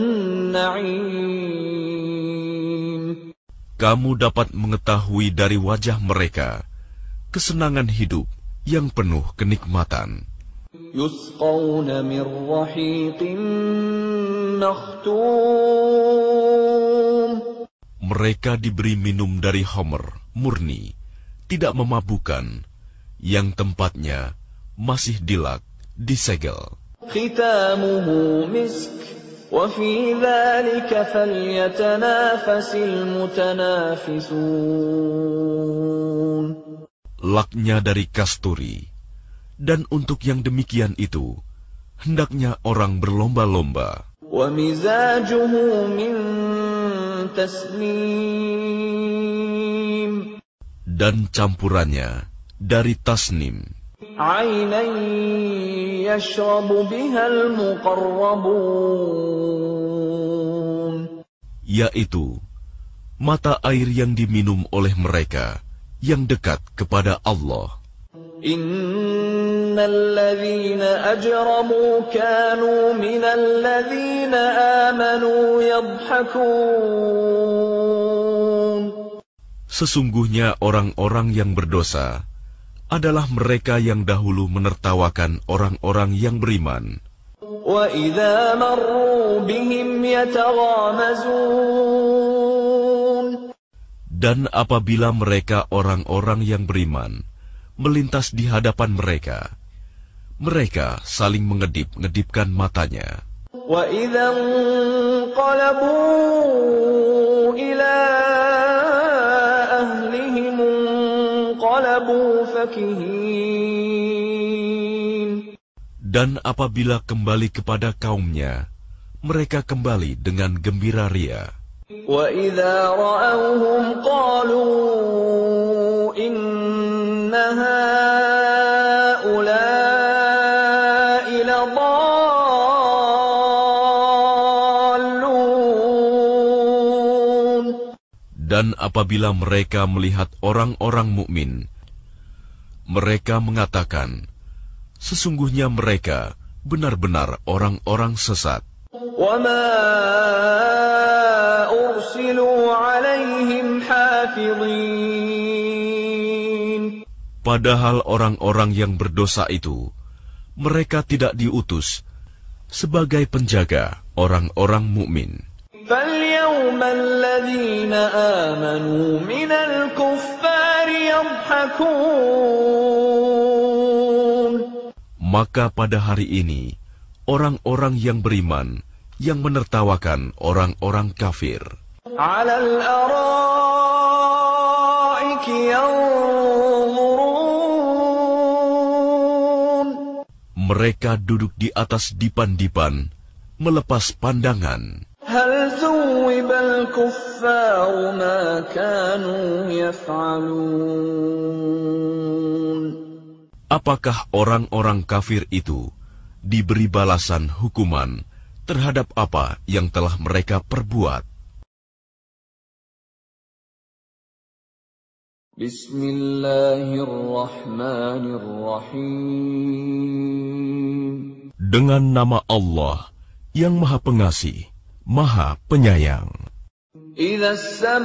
na'im. Kamu dapat mengetahui dari wajah mereka kesenangan hidup yang penuh kenikmatan. Yusqawna min rahiqin makhtum. Mereka diberi minum dari homer murni, tidak memabukkan, yang tempatnya masih dilak, disegel. Khitamuhu misk, wa fi dhalika falyatanafasil mutanafisun. Laknya dari kasturi, dan untuk yang demikian itu, hendaknya orang berlomba-lomba. Wa mizajuhu min tasnim. Dan campurannya dari tasnim. Aynan yashrabu bihal muqarrabun. Yaitu mata air yang diminum oleh mereka yang dekat kepada Allah. Innal ladzina ajramu kanu minal ladzina amanu yadhhakun. Sesungguhnya orang-orang yang berdosa adalah mereka yang dahulu menertawakan orang-orang yang beriman. Wa idza marru bihim yataghamazun. Dan apabila mereka orang-orang yang beriman melintas di hadapan mereka, mereka saling mengedip-ngedipkan matanya. Wa idza qalabu ila ahlihim qalabu fakihin. Dan apabila kembali kepada kaumnya, mereka kembali dengan gembira ria. Wa idza ra'awhum qalu inna haula'i ladallun. Dan apabila mereka melihat orang-orang mukmin, mereka mengatakan, sesungguhnya mereka benar-benar orang-orang sesat. Wa ma ursilu 'alaihim hafidhin. Padahal orang-orang yang berdosa itu, mereka tidak diutus sebagai penjaga orang-orang mukmin. فَالْيَوْمَ الَّذِينَ آمَنُوا مِنَ الْكُفَّارِ يَضْحَكُونَ. Maka pada hari ini, orang-orang yang beriman yang menertawakan orang-orang kafir. عَلَى الْأَرَائِكِ يَنظُرُونَ. Mereka duduk di atas dipan-dipan, melepas pandangan. هل ثوب الكفار ما كانوا يفعلون Apakah orang-orang kafir itu diberi balasan hukuman terhadap apa yang telah mereka perbuat? Bismillahirrahmanirrahim. Dengan nama Allah yang Maha Pengasih, Maha Penyayang. Idza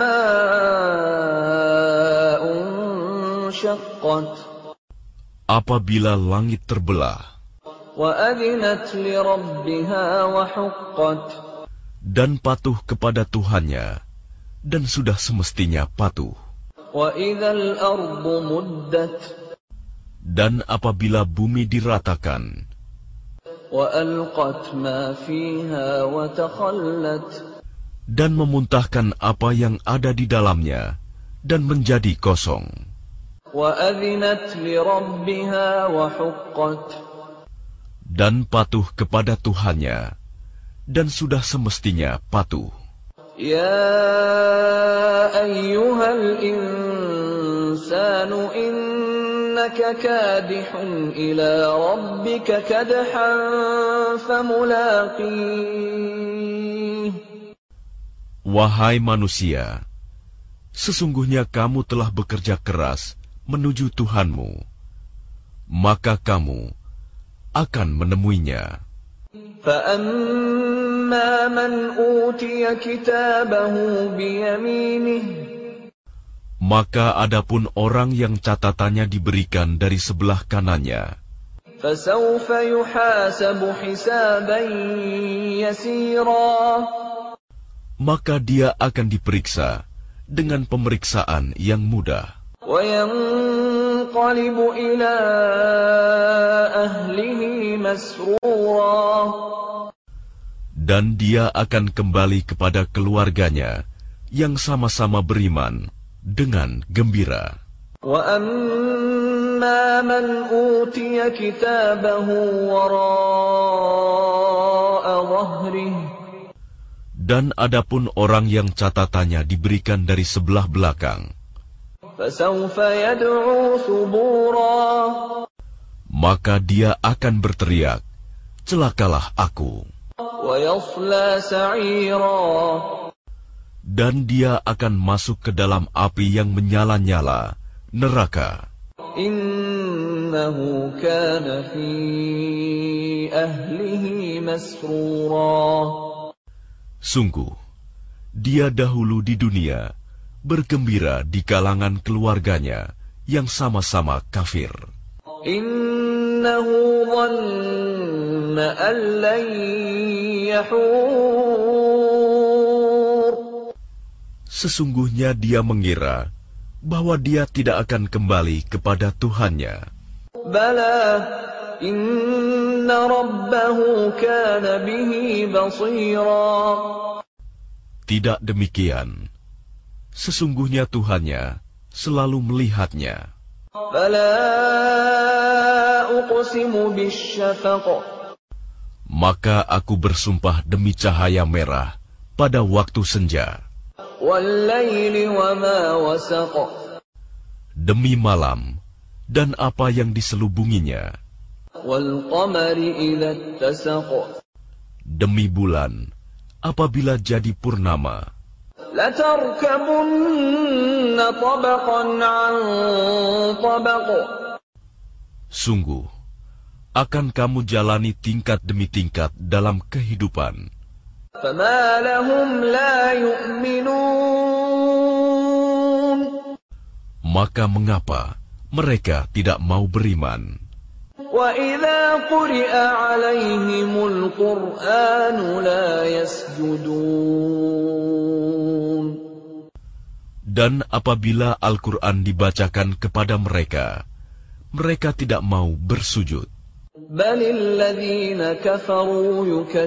as-samaa'u unshaqqat. Apabila langit terbelah, Wa adinat li rabbiha wa huqqat. Dan patuh kepada Tuhannya, dan sudah semestinya patuh. Wa idzal ardu muddat. Dan apabila bumi diratakan, Wa alqat ma fiha wa takhallat. dan memuntahkan apa yang ada di dalamnya, dan menjadi kosong. Wa adinat li rabbiha wa huqqat. Dan patuh kepada Tuhannya, dan sudah semestinya patuh. Ya ayyuhal insanu innaka kadihun ila rabbika kadhan famulaqih. Wahai manusia, sesungguhnya kamu telah bekerja keras menuju Tuhanmu, maka kamu akan menemuinya. فَأَمَّا مَنْ أُوتِيَ كِتَابَهُ بِيَمِينِهِ. Maka adapun orang yang catatannya diberikan dari sebelah kanannya, فَسَوْفَ يُحَاسَبُ حِسَابًا يَسِيرًا. maka dia akan diperiksa dengan pemeriksaan yang mudah. وَيَنْقَلِبُ إِلَى أَهْلِهِ مَسْرُورًا. Dan dia akan kembali kepada keluarganya yang sama-sama beriman dengan gembira. وَأَمَّا مَنْ أُوتِيَ كِتَابَهُ وَرَاءَ ظَهْرِهِ. Dan adapun orang yang catatannya diberikan dari sebelah belakang, فَسَوْفَ يَدْعُو ثُبُورًا. maka dia akan berteriak, celakalah aku. وَيَصْلَى سَعِيرًا. Dan dia akan masuk ke dalam api yang menyala-nyala, neraka. إِنَّهُ كَانَ فِي أَهْلِهِ مَسْرُورًا. Sungguh, dia dahulu di dunia bergembira di kalangan keluarganya yang sama-sama kafir. إِنَّهُ ظَنَّ أَن لَّن يَحُورَ. Sesungguhnya dia mengira bahwa dia tidak akan kembali kepada Tuhannya. بَلَى إِنَّ رَبَّهُ كَانَ بِهِ بَصِيرًا. Tidak demikian. Sesungguhnya Tuhannya selalu melihatnya. فَلَا أُقْسِمُ بِالشَّفَقِ. Maka aku bersumpah demi cahaya merah pada waktu senja, وَاللَّيْلِ وَمَا وَسَقَ. demi malam dan apa yang diselubunginya, وَالْقَمَرِ إِذَا اتَّسَقَ. demi bulan apabila jadi purnama. لَتَرْكَبُنَّ طَبَقًا عَنْ طَبَقٍ. Sungguh, akan kamu jalani tingkat demi tingkat dalam kehidupan. فَمَا لَهُمْ لَا يُؤْمِنُونَ. Maka mengapa mereka tidak mau beriman? وَإِذَا قُرِئَ عَلَيْهِمُ الْقُرْآنُ لَا يَسْجُدُونَ. Dan apabila Al-Quran dibacakan kepada mereka, mereka tidak mau bersujud. بَلِ الَّذِينَ كَفَرُوا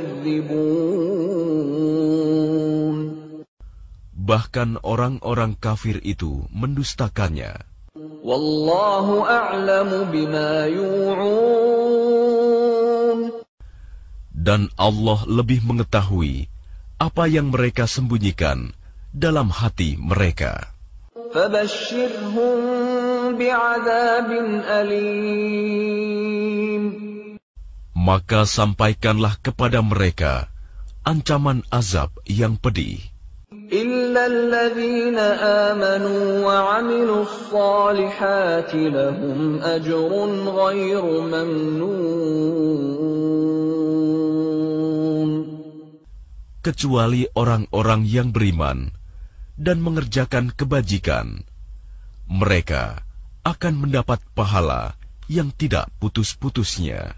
يُكَذِّبُونَ. Bahkan orang-orang kafir itu mendustakannya. وَاللَّهُ أَعْلَمُ بِمَا يُوعُونَ. Dan Allah lebih mengetahui apa yang mereka sembunyikan dalam hati mereka. فَبَشِّرْهُم بِعَذَابٍ أَلِيمٍ. Maka sampaikanlah kepada mereka ancaman azab yang pedih. إِلَّا الَّذِينَ آمَنُوا وَعَمِلُوا الصَّالِحَاتِ لَهُمْ أَجْرٌ غَيْرُ مَمْنُونٍ. Kecuali orang-orang yang beriman dan mengerjakan kebajikan, mereka akan mendapat pahala yang tidak putus-putusnya.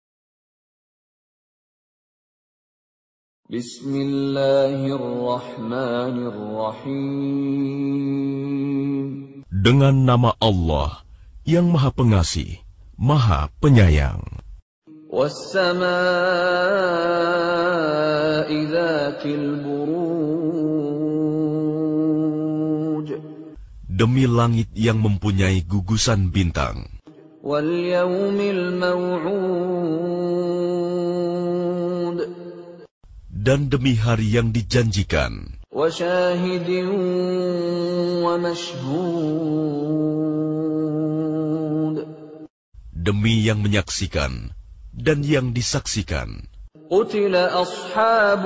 Bismillahirrahmanirrahim. Dengan nama Allah yang Maha Pengasih, Maha Penyayang. وَالسَّمَاءِ ذَاتِ الْبُرُوجِ. Demi langit yang mempunyai gugusan bintang. وَالْيَوْمِ الْمَوْعُودِ. Dan demi hari yang dijanjikan. وَشَاهِدٍ وَمَشْهُودٍ. Demi yang menyaksikan dan yang disaksikan. قُتِلَ أَصْحَابُ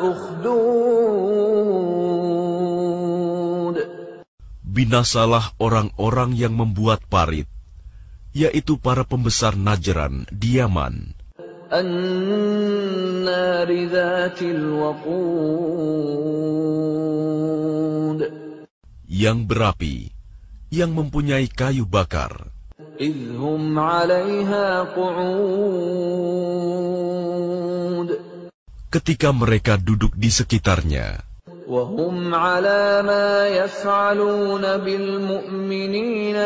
الْأُخْدُودِ. Binasalah orang-orang yang membuat parit, yaitu para pembesar Najran di Yaman. النَّارِ ذَاتِ الْوَقُودِ. Yang berapi, yang mempunyai kayu bakar. إِذْ هُمْ عَلَيْهَا قُعُودٌ. Ketika mereka duduk di sekitarnya. وَهُمْ عَلَى مَا يَفْعَلُونَ بِالْمُؤْمِنِينَ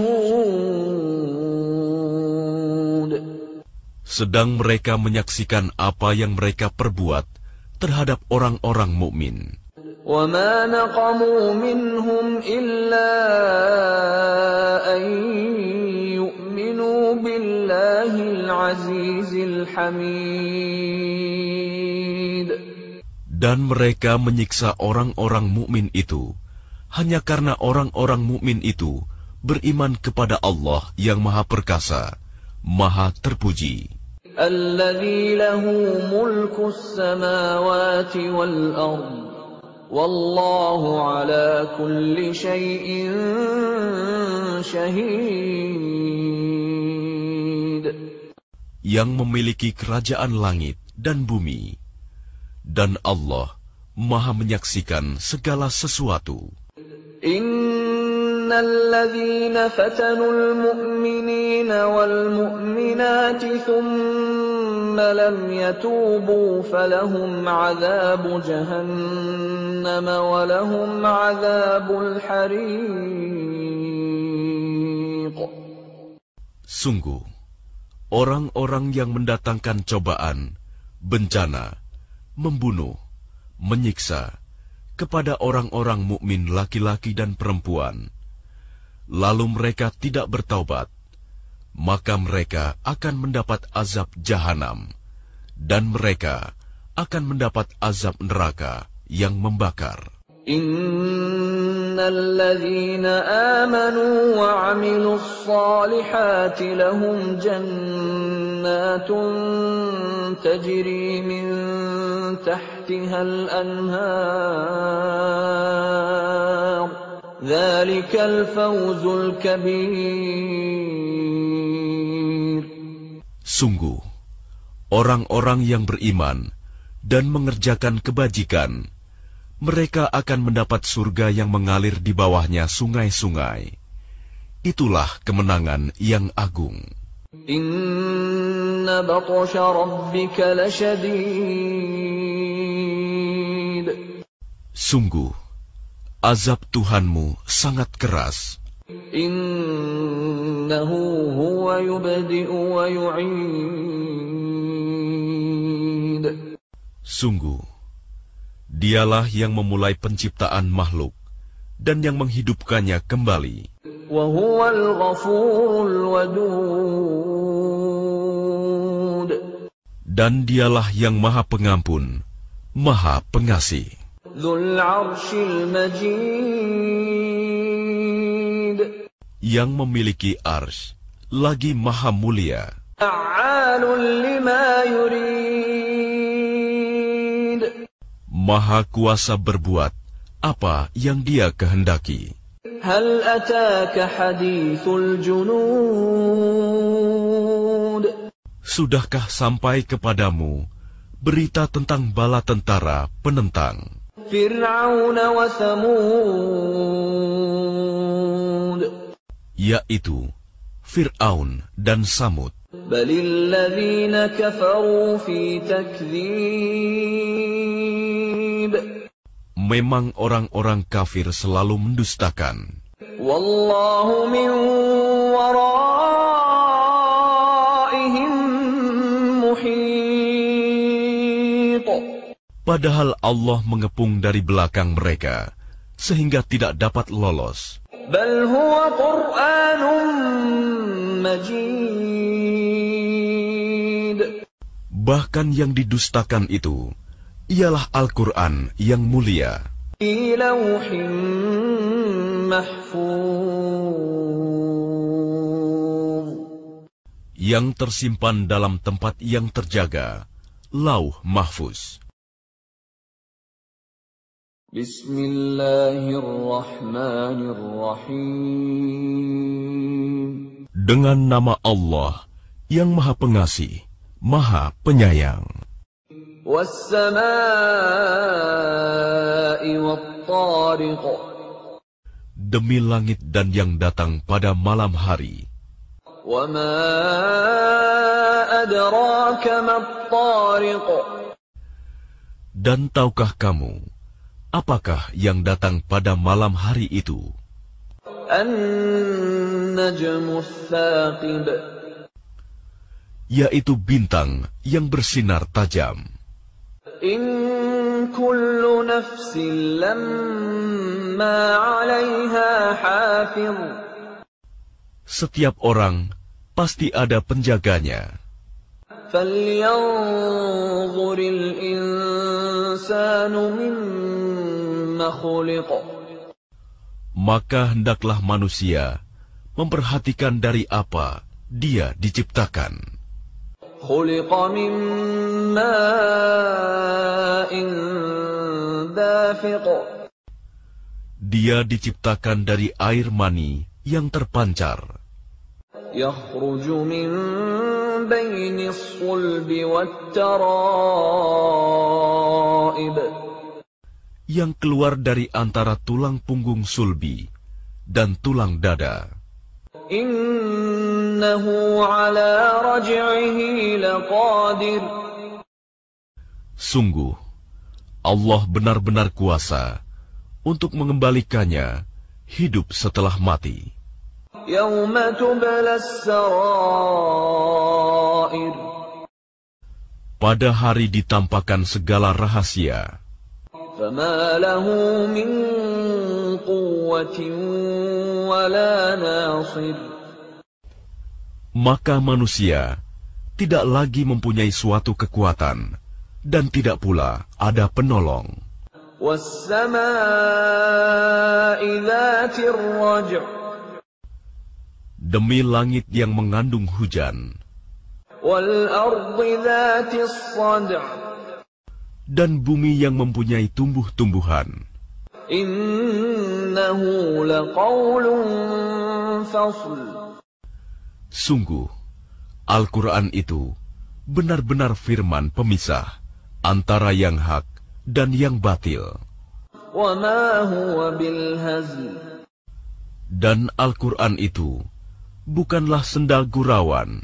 شُهُودٌ. Sedang mereka menyaksikan apa yang mereka perbuat terhadap orang-orang mukmin. وَمَا نَقَمُوا مِنْهُمْ إِلَّا أَن يُؤْمِنُوا بِاللَّهِ الْعَزِيزِ الْحَمِيدِ. Dan mereka menyiksa orang-orang mukmin itu hanya karena orang-orang mukmin itu beriman kepada Allah yang Maha Perkasa, Maha Terpuji. الَّذِي لَهُ مُلْكُ السَّمَاوَاتِ وَالْأَرْضِ وَاللَّهُ عَلَى كُلِّ شَيْءٍ شَهِيدٌ. Yang memiliki kerajaan langit dan bumi, dan Allah Maha menyaksikan segala sesuatu. Innal ladzina fatanul mu'minina wal mu'minati thumma lam yatubu falahum 'adzabu jahannam wa lahum 'adzabul hariq. Sungguh, orang-orang yang mendatangkan cobaan, bencana, membunuh, menyiksa kepada orang-orang mukmin laki-laki dan perempuan, lalu mereka tidak bertaubat, maka mereka akan mendapat azab jahanam, dan mereka akan mendapat azab neraka yang membakar. Innal ladzina amanu wa 'amilus shalihati lahum jannatun tajri min tahtihal anhar. Dzalikal fawzul kabir. Sungguh, orang-orang yang beriman dan mengerjakan kebajikan, mereka akan mendapat surga yang mengalir di bawahnya sungai-sungai. Itulah kemenangan yang agung. Inna batsha rabbika lasyadid. Sungguh, azab Tuhanmu sangat keras. Innahu huwa yubdi'u wa yu'id. Sungguh, Dialah yang memulai penciptaan makhluk dan yang menghidupkannya kembali. Wahuwal ghafurul wadud. Dan dialah yang Maha Pengampun, Maha Pengasih. Dzul 'arsyil Majid, yang memiliki arsy, lagi Maha Mulia. Fa'alun lima yurid, Maha kuasa berbuat apa yang Dia kehendaki. Hal ataka hadithul junud, Sudahkah sampai kepadamu berita tentang bala tentara penentang Fir'aun wa Thamud, yaitu Fir'aun dan Samud. Balil ladzina kafaru fi takdzib, Memang orang-orang kafir selalu mendustakan. Wallahu min waraihim muhit, Padahal Allah mengepung dari belakang mereka, sehingga tidak dapat lolos. Bal huwa Qur'anun Majid, Bahkan yang didustakan itu ialah Al-Quran yang mulia, fi lawhin mahfuz, yang tersimpan dalam tempat yang terjaga, Lauh Mahfuz. Bismillahirrahmanirrahim. Dengan nama Allah yang Maha Pengasih, Maha Penyayang. Was-samaa'i wat-tariq, Demi langit dan yang datang pada malam hari. wa ma adraka mat-tariq, Dan tahukah kamu, apakah yang datang pada malam hari itu? An-najmu ats-tsaqib, Yaitu bintang yang bersinar tajam. in kullu nafsin lamma 'alaiha hafiz, Setiap orang pasti ada penjaganya. falyanzuril insanu mimma khuliq, Maka hendaklah manusia memperhatikan dari apa dia diciptakan. khuliqa min ma'in dafiq, Dia diciptakan dari air mani yang terpancar, yakhruju min baini as-sulbi wat-tara'ib, yang keluar dari antara tulang punggung sulbi dan tulang dada. innahu 'ala raj'ihi laqadir, Sungguh, Allah benar-benar kuasa untuk mengembalikannya hidup setelah mati. yawma tubla as-sarair, Pada hari ditampakkan segala rahasia, fama lahu min quwwatin wala nasir, maka manusia tidak lagi mempunyai suatu kekuatan dan tidak pula ada penolong. was-samaa'i dzatir raj', Demi langit yang mengandung hujan wal-ardi dzatis sad', dan bumi yang mempunyai tumbuh-tumbuhan. innahu laqawlun fasl, Sungguh, Al-Quran itu benar-benar firman pemisah antara yang hak dan yang batil. wa ma huwa bil hazl, Dan Al-Quran itu bukanlah sendal gurauan.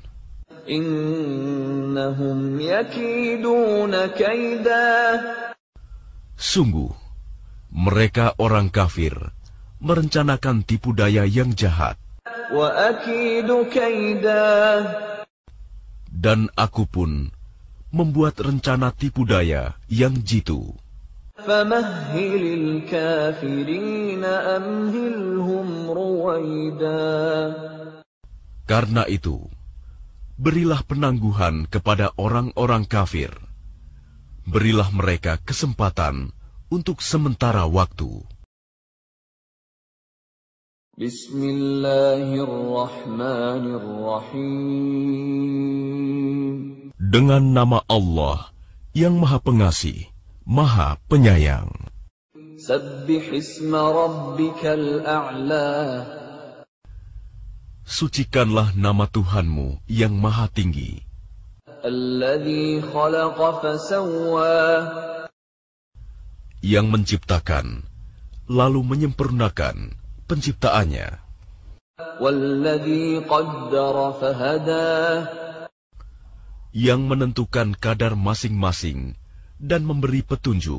innahum yakiduna kaida, Sungguh, mereka orang kafir merencanakan tipu daya yang jahat. wa akidu kaida, Dan aku pun membuat rencana tipu daya yang jitu. famahhilil kafirina amhilhum ruwaida, Karena itu, berilah penangguhan kepada orang-orang kafir. Berilah mereka kesempatan untuk sementara waktu. Bismillahirrahmanirrahim. Dengan nama Allah yang Maha Pengasih, Maha Penyayang. Sabbih isma rabbikal a'la. Sucikanlah nama Tuhanmu yang Maha Tinggi. Alladzi khalaqa fasawwa. Yang menciptakan, lalu menyempurnakan penciptaannya. Walladzi qaddara fahada. Yang menentukan kadar masing-masing dan memberi petunjuk.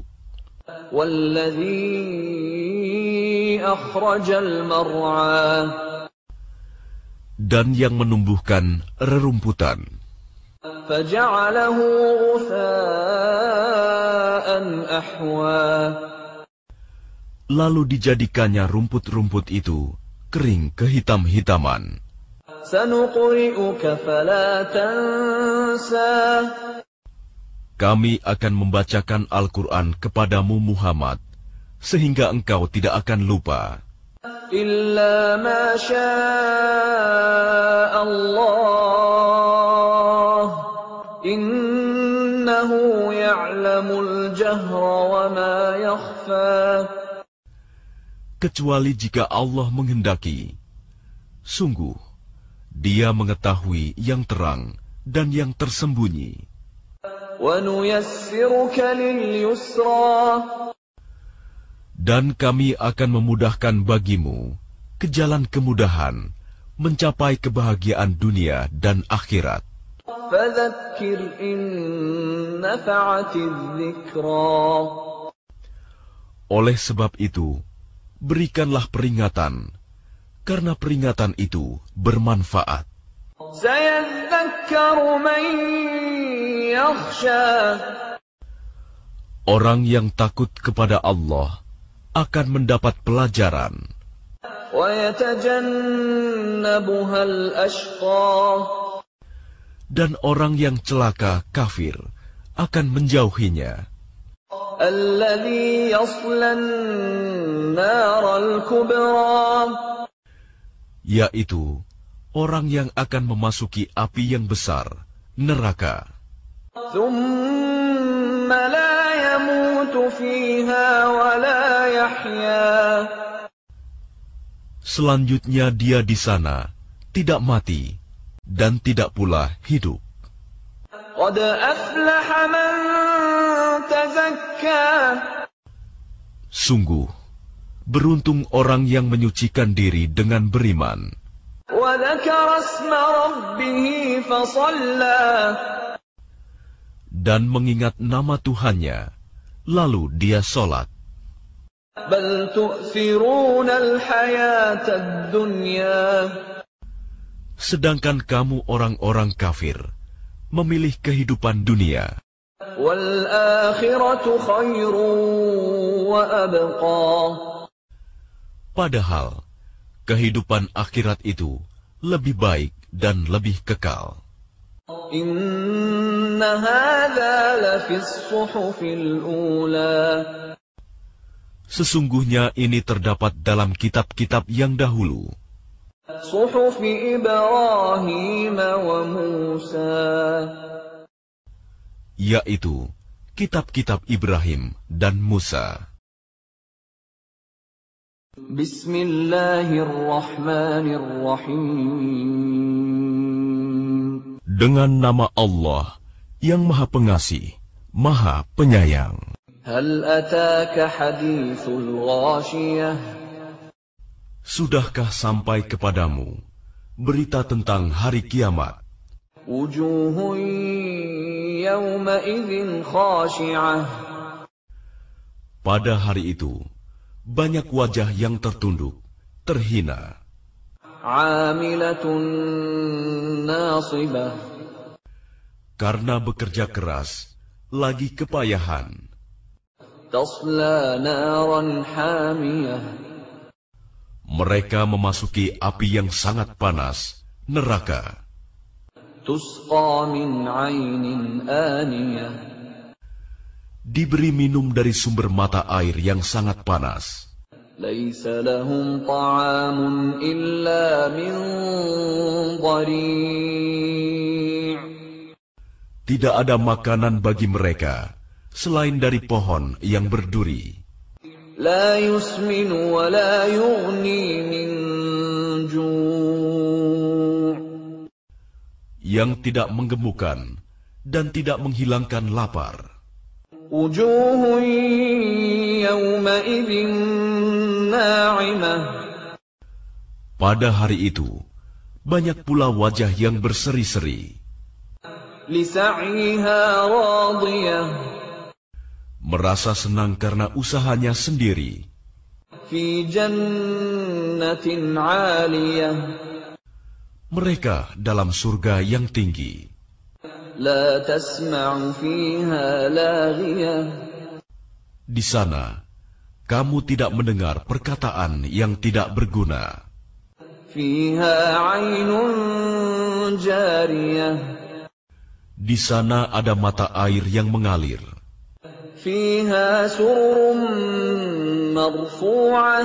Walladzi akhrajal mar'a. Dan yang menumbuhkan rerumputan. Faja'alahu ghutha'an ahwa. Lalu dijadikannya rumput-rumput itu kering kehitam-hitaman. Sanuqri'uka fala tansa. Kami akan membacakan Al-Quran kepadamu Muhammad, sehingga engkau tidak akan lupa. Illa ma syaa Allah. Innahu ya'lamul jahra wa ma yakhfa. Kecuali jika Allah menghendaki. Sungguh, Dia mengetahui yang terang dan yang tersembunyi. Wa nuyassiruka lil yusra. Dan kami akan memudahkan bagimu ke jalan kemudahan mencapai kebahagiaan dunia dan akhirat. Fadzakkir in nafa'atiz dzikra. Oleh sebab itu, berikanlah peringatan, karena peringatan itu bermanfaat. Sayadzakkaru man yakhsha. Orang yang takut kepada Allah akan mendapat pelajaran. Wa yatajannabuhal ashqa. Dan orang yang celaka kafir akan menjauhinya. Alladzi yaslan naral kubra. Yaitu orang yang akan memasuki api yang besar, neraka. Thumma la yamutu fiha wa la yahya. Selanjutnya dia di sana tidak mati dan tidak pula hidup. Qad aflaha man tazakka. Sungguh, beruntung orang yang menyucikan diri dengan beriman. Wa dzakara isma rabbih fasalla. Dan mengingat nama Tuhannya, lalu dia sholat. Bal tu'thiruna al-hayata ad-dunya. Sedangkan kamu orang-orang kafir memilih kehidupan dunia. Wal akhiratu khairun wa abqa. Padahal kehidupan akhirat itu lebih baik dan lebih kekal. Inna hadza la fis suhufil ula. Sesungguhnya ini terdapat dalam kitab-kitab yang dahulu. Suhufi Ibrahim wa Musa. Yaitu kitab-kitab Ibrahim dan Musa. Bismillahirrahmanirrahim. Dengan nama Allah yang Maha Pengasih, Maha Penyayang. Hal ataka hadithul ghashiyah. Sudahkah sampai kepadamu berita tentang hari kiamat? Wujuhun yawma idzin khashi'ah. Pada hari itu, banyak wajah yang tertunduk, terhina. Amilatun nasibah. Karena bekerja keras, lagi kepayahan. Tasla naran hamiyah. Mereka memasuki api yang sangat panas, neraka. تسقى من عين آنية diberi minum dari sumber mata air yang sangat panas. ليس لهم طعام إلا من ضريع Tidak ada makanan bagi mereka selain dari pohon yang berduri. لا يسمن ولا يغني من جوع Yang tidak menggemukkan dan tidak menghilangkan lapar. وجوه يومئذ ناعمة Pada hari itu, banyak pula wajah yang berseri-seri, لسعيها راضية merasa senang karena usahanya sendiri, في جنة عالية mereka dalam surga yang tinggi. لا تسمع فيها لاغية Di sana, kamu tidak mendengar perkataan yang tidak berguna. فيها عين جارية Di sana ada mata air yang mengalir. فيها سرر مرفوعة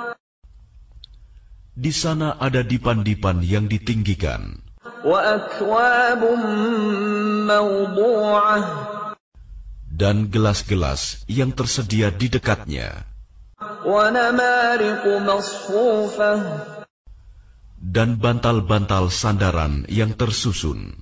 Di sana ada dipan-dipan yang ditinggikan. وأكواب موضوعة Dan gelas-gelas yang tersedia di dekatnya. ونمارق مصفوفة Dan bantal-bantal sandaran yang tersusun.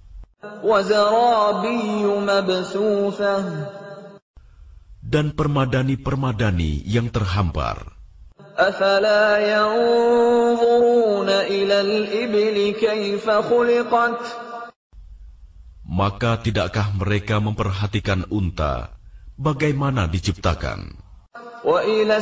وزرابي مبثوثة Dan permadani-permadani yang terhampar. أفلا ينظرون إلى الإبل كيف خلقت Maka tidakkah mereka memperhatikan unta bagaimana diciptakan? وإلى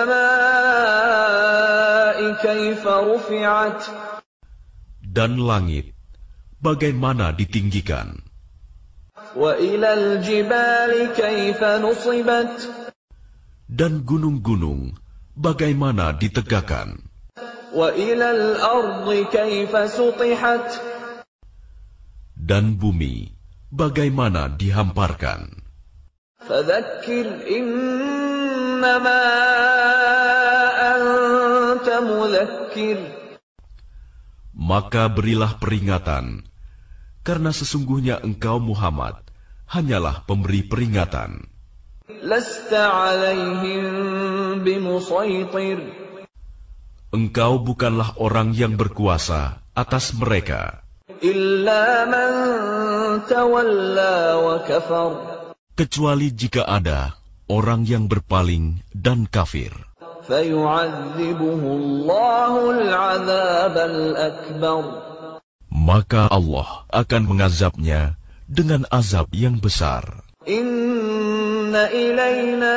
السماء كيف رفعت Dan langit bagaimana ditinggikan? وإلى الجبال كيف نصبت Dan gunung-gunung bagaimana ditegakkan? وإلى الأرض كيف سطحت Dan bumi bagaimana dihamparkan? فذكر إنما أنت مذكر Maka berilah peringatan, karena sesungguhnya engkau Muhammad hanyalah pemberi peringatan. لست عليهم بمسيطر Engkau bukanlah orang yang berkuasa atas mereka, إلا من تولى وكفر kecuali jika ada orang yang berpaling dan kafir. فيعذبه الله العذاب الأكبر Maka Allah akan mengazabnya dengan azab yang besar. إن إلينا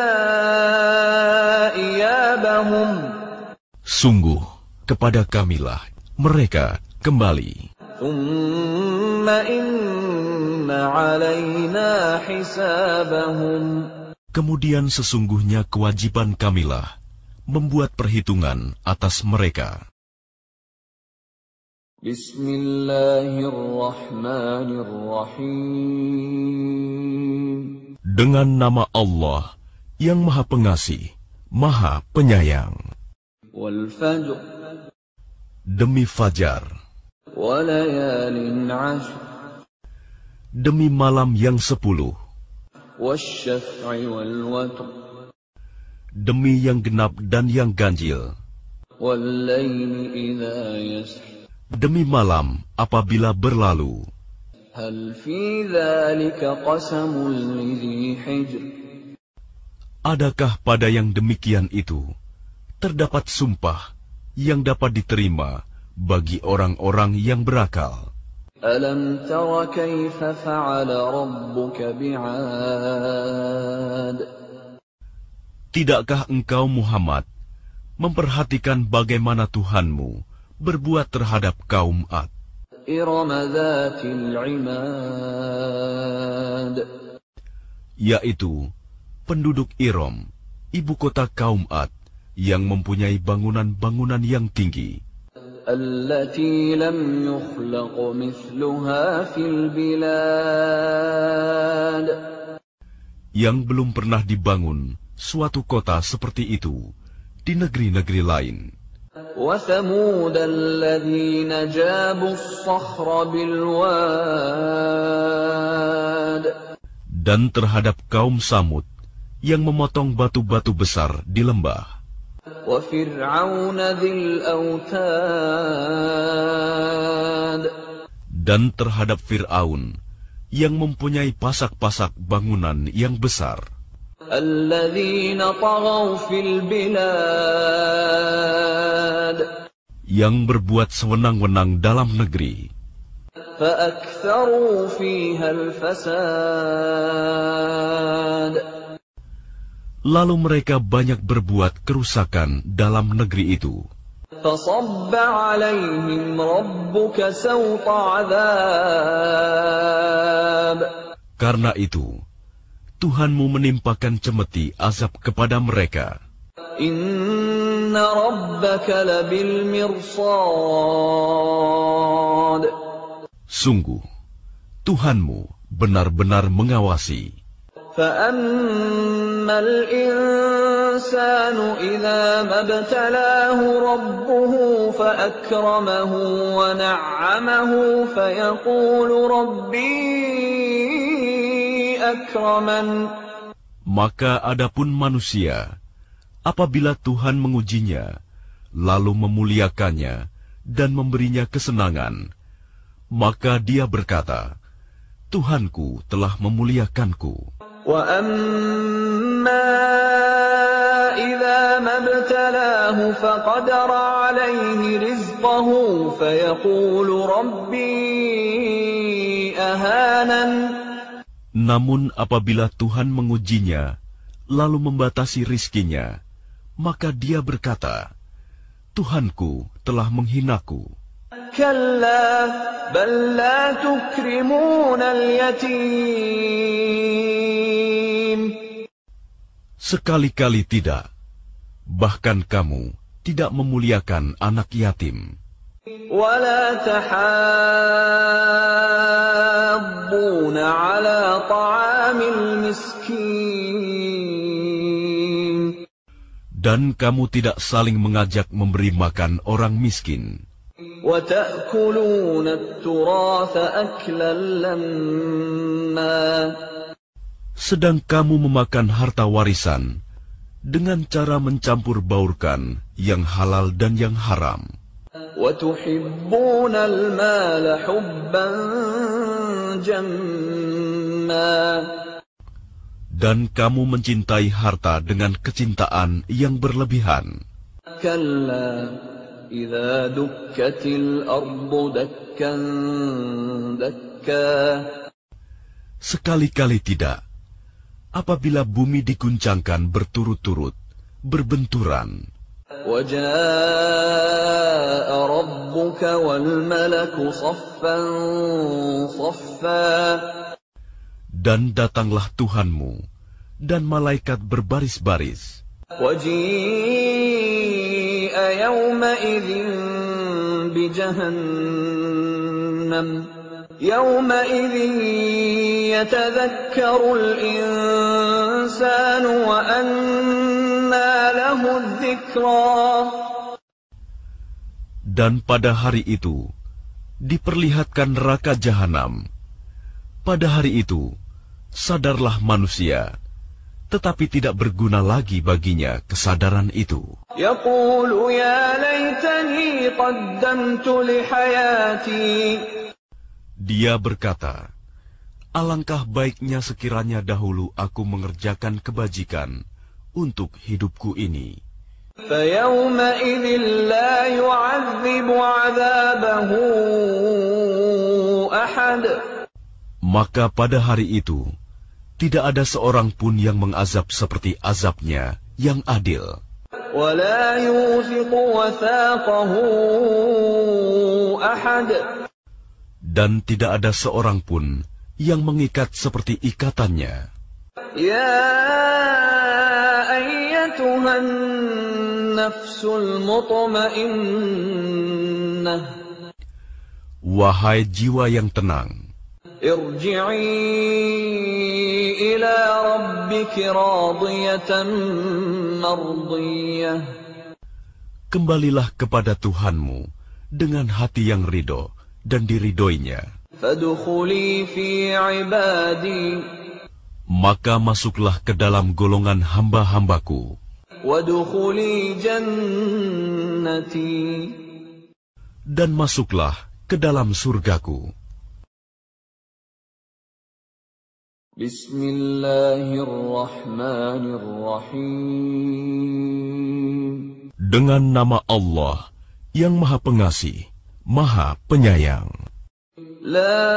إيابهم Sungguh, kepada kamilah mereka kembali. ثم إن علينا حسابهم Kemudian sesungguhnya kewajiban kamilah membuat perhitungan atas mereka. Bismillahirrahmanirrahim. Dengan nama Allah yang Maha Pengasih, Maha Penyayang. Wal fajr. Demi fajar. Walayalin ashr. Demi malam yang sepuluh. Wasyaf'i wal watr. Demi yang genap dan yang ganjil. Wallayli idza yasr. Demi malam apabila berlalu. Hal fi dzalika qasamul lidhi hijr. Adakah pada yang demikian itu terdapat sumpah yang dapat diterima bagi orang-orang yang berakal? Alam tara kaifa fa'ala rabbuka bi'ad. Tidakkah engkau Muhammad memperhatikan bagaimana Tuhanmu berbuat terhadap kaum Ad? Iram dzatil imad. Yaitu penduduk Iram, ibu kota kaum Ad, yang mempunyai bangunan-bangunan yang tinggi. التي لم يخلق مثلها في البلاد yang belum pernah dibangun suatu kota seperti itu di negeri-negeri lain. وثمود الذين جابوا الصخر بالواد Dan terhadap kaum Samud yang memotong batu-batu besar di lembah. وفرعون ذي الأوتاد Dan terhadap Fir'aun yang mempunyai pasak-pasak bangunan yang besar. الذين طغوا في البلاد Yang berbuat sewenang-wenang dalam negeri. فأكثروا فيها الفساد Lalu mereka banyak berbuat kerusakan dalam negeri itu. فصب عليهم ربك سوط عذاب Karena itu, Tuhanmu menimpakan cemeti azab kepada mereka. إن ربك لبالمرصاد Sungguh, Tuhanmu benar-benar mengawasi. فأما الإنسان إذا ما ابتلاه ربه فأكرمه ونعمه فيقول ربي أكرمن. Maka adapun manusia, apabila Tuhan mengujinya, lalu memuliakannya dan memberinya kesenangan, maka dia berkata, Tuhanku telah memuliakanku. وَأَمَّا إِذَا مَا ابْتَلَاهُ فَقَدَرَ عَلَيْهِ رِزْقَهُ فَيَقُولُ رَبِّي أَهَانَنِ. Namun apabila Tuhan mengujinya, lalu membatasi rizkinya, maka dia berkata, Tuhanku telah menghinaku. كَلَّا بَل لَّا تُكْرِمُونَ الْيَتِيمَ. Sekali-kali tidak, bahkan kamu tidak memuliakan anak yatim. وَلَا تَحَاضُّونَ عَلَى طَعَامِ الْمِسْكِينِ. Dan kamu tidak saling mengajak memberi makan orang miskin. وَتَأْكُلُونَ التُّرَاثَ أَكْلًا لَمًّا. Sedang kamu memakan harta warisan dengan cara mencampur baurkan yang halal dan yang haram. وَتُحِبُّونَ الْمَالَ حُبًّا جَمًّا. Dan kamu mencintai harta dengan kecintaan yang berlebihan. كَلَّا إِذَا دُكَّتِ الْأَرْضُ دَكًّا دَكًّا. Sekali-kali tidak, apabila bumi diguncangkan berturut-turut, berbenturan. وَجَاءَ رَبُّكَ وَالْمَلَكُ صَفًّا صَفًّا. Dan datanglah Tuhanmu, dan malaikat berbaris-baris. وَجِيءَ يَوْمَئِذٍ بِجَهَنَّمَ يَوْمَئِذٍ يَتَذَكَّرُ الْإِنسَانُ وَأَنَّى لَهُ الذِّكْرَى. Dan pada hari itu, diperlihatkan neraka jahanam. Pada hari itu, sadarlah manusia, tetapi tidak berguna lagi baginya kesadaran itu. يَقُولُ يَا لَيْتَنِي قَدَّمْتُ لِحَيَاتِي. Dia berkata, alangkah baiknya sekiranya dahulu aku mengerjakan kebajikan untuk hidupku ini. فَيَوْمَئِذٍ لَّا يُعَذِّبُ عَذَابَهُ أَحَدٌ. Maka pada hari itu, tidak ada seorang pun yang mengazab seperti azabnya yang adil. وَلَا يُوثِقُ وَثَاقَهُ أَحَدٌ. Dan tidak ada seorang pun yang mengikat seperti ikatannya. يَا أَيَّتُهَا النَّفْسُ الْمُطْمَئِنَّةُ Wahai jiwa yang tenang, irji'i ila rabbiki radiyatan mardiyah. Kembalilah kepada Tuhanmu dengan hati yang ridho dan diridhoinya. Fadkhuli fi ibadi. Maka masuklah ke dalam golongan hamba-hambaku. Wadkhuli jannati. Dan masuklah ke dalam surgaku. Bismillahirrahmanirrahim. Dengan nama Allah yang Maha Pengasih, Maha Penyayang. La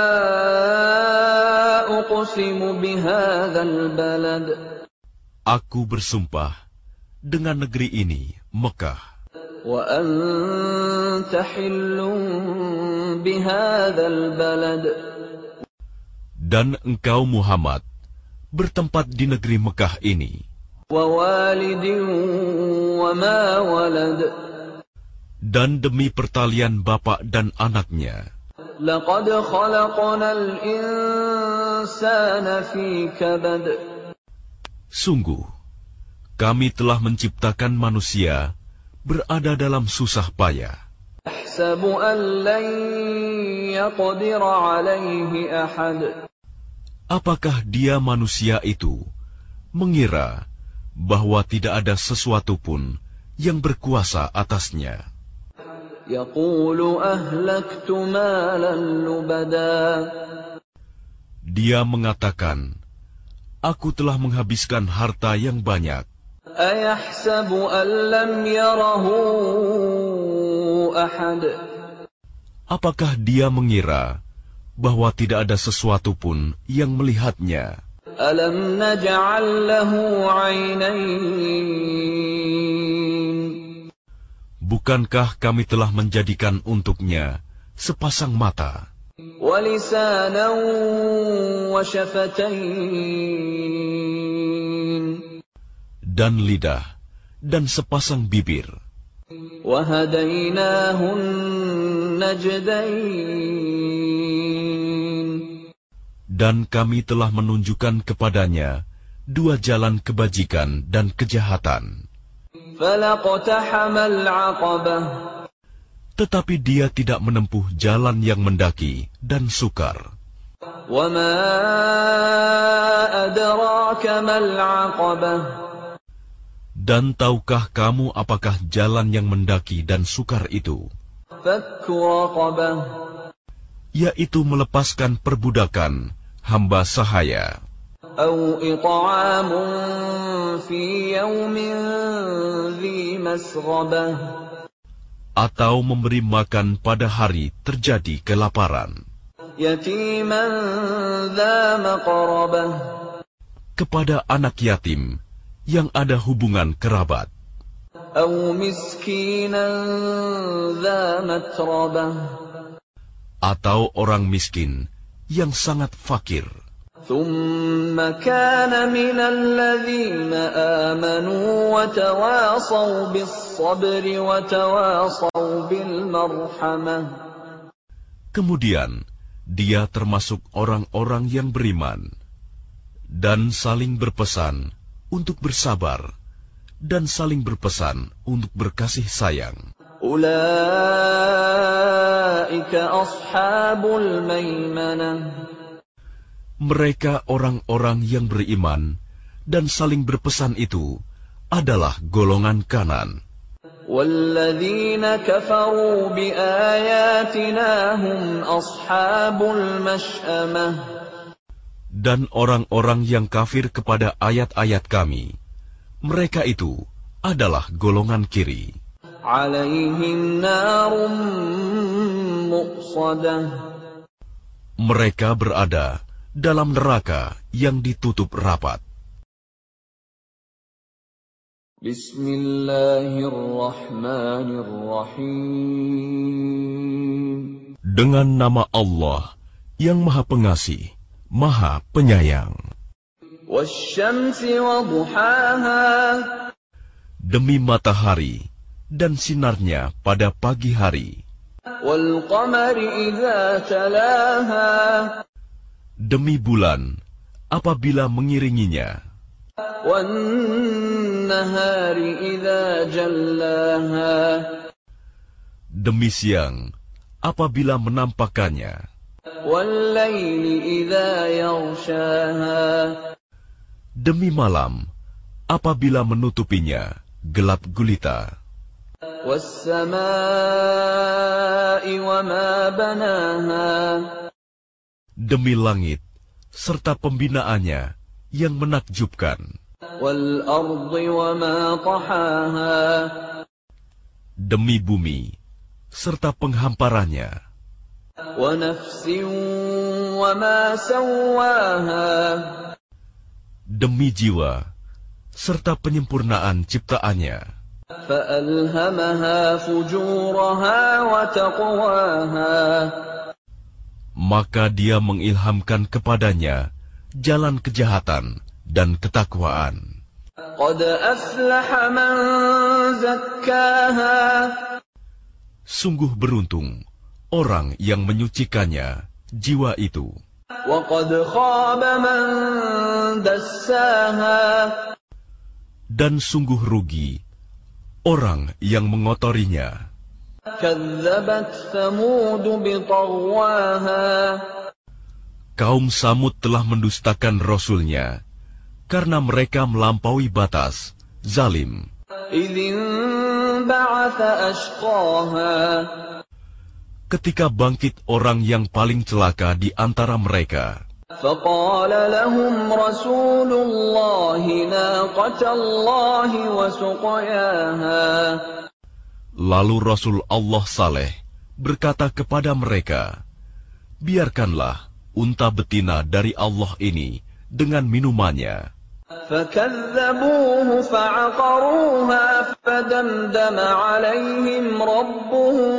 uqsimu bihadzal balad. Aku bersumpah dengan negeri ini, Mekah. Wa anta hillun bihadzal balad. Dan engkau Muhammad bertempat di negeri Mekah ini. Wa walidin wa ma walad. Dan demi pertalian bapak dan anaknya. Laqad khalaqnal insana fi kabad. Sungguh, kami telah menciptakan manusia berada dalam susah payah. Ahsabu an lan yaqdir alaihi ahad. Apakah dia manusia itu mengira bahwa tidak ada sesuatu pun yang berkuasa atasnya? Yaqulu ahlaktu malan lubada. Dia mengatakan, aku telah menghabiskan harta yang banyak. Ayahsabu an lam yarahu ahad. Apakah dia mengira bahwa tidak ada sesuatu pun yang melihatnya? Alam naj'al lahu 'ainayn. Bukankah kami telah menjadikan untuknya sepasang mata? Wa lisanan wa shafatayn. Dan lidah dan sepasang bibir. Wa hadaynahun najdayn. Dan kami telah menunjukkan kepadanya dua jalan kebajikan dan kejahatan. Falaqtahamal 'aqabah. Tetapi dia tidak menempuh jalan yang mendaki dan sukar. Wa ma adraka mal 'aqabah. Dan tahukah kamu apakah jalan yang mendaki dan sukar itu? Fakku raqabah. Yaitu melepaskan perbudakan hamba sahaya. Au it'amun fi yawmin dhi masghabah. Atau memberi makan pada hari terjadi kelaparan. Yatiman dha maqrabah. Kepada anak yatim yang ada hubungan kerabat. Au miskinan dha matrabah. Atau orang miskin yang sangat fakir. Thumma kana minal ladzina amanu wa tawasaw bis sabri wa tawasaw bil marhamah. Kemudian dia termasuk orang-orang yang beriman dan saling berpesan untuk bersabar dan saling berpesan untuk berkasih sayang. Ulaika ashabul maimanah. Mereka orang-orang yang beriman dan saling berpesan itu adalah golongan kanan. Walladzina kafaru biayatina hum ashabul mash'amah. Dan orang-orang yang kafir kepada ayat-ayat kami, mereka itu adalah golongan kiri. Alaihim narum muqsadah. Mereka berada dalam neraka yang ditutup rapat. Bismillahirrahmanirrahim. Dengan nama Allah yang Maha Pengasih, Maha Penyayang. Wasyamsi wa duhaha. Demi matahari dan sinarnya pada pagi hari. وَالْقَمَرِ إِذَا تَلَاهَا Demi bulan, apabila mengiringinya. وَالنَّهَارِ إِذَا جَلَّاهَا Demi siang, apabila menampakkannya. وَاللَّيْلِ إِذَا يَغْشَاهَا Demi malam, apabila menutupinya, gelap gulita. وَالسَّمَاءِ وَمَا بَنَاهَا Demi langit, serta pembinaannya yang menakjubkan. وَالْأَرْضِ وَمَا طَحَاهَا Demi bumi, serta penghamparannya. وَنَفْسٍ وَمَا سَوَّاهَا Demi jiwa, serta penyempurnaan ciptaannya. فَأَلْهَمَهَا فُجُورَهَا وَتَقْوَاهَا Maka dia mengilhamkan kepadanya jalan kejahatan dan ketakwaan. قَدْ أَفْلَحَ مَنْ زَكَّاهَا Sungguh beruntung orang yang menyucikannya, jiwa itu. وَقَدْ خَابَ مَنْ دَسَّاهَا Dan sungguh rugi orang yang mengotorinya. كَذَّبَتْ ثَمُودُ بِطَغْوَاهَا Kaum Samud telah mendustakan Rasulnya, karena mereka melampaui batas, zalim. إِذِ انبَعَثَ أَشْقَاهَا ketika bangkit orang yang paling celaka di antara mereka. فَقَالَ لَهُمْ رَسُولُ اللَّهِ نَاقَةَ اللَّهِ وَسُقْيَاهَا. Lalu Rasul Allah Saleh berkata kepada mereka, biarkanlah unta betina dari Allah ini dengan minumannya. فَكَذَّبُوهُ فَعَقَرُوهَا فَدَمْدَمَ عَلَيْهِمْ رَبُّهُم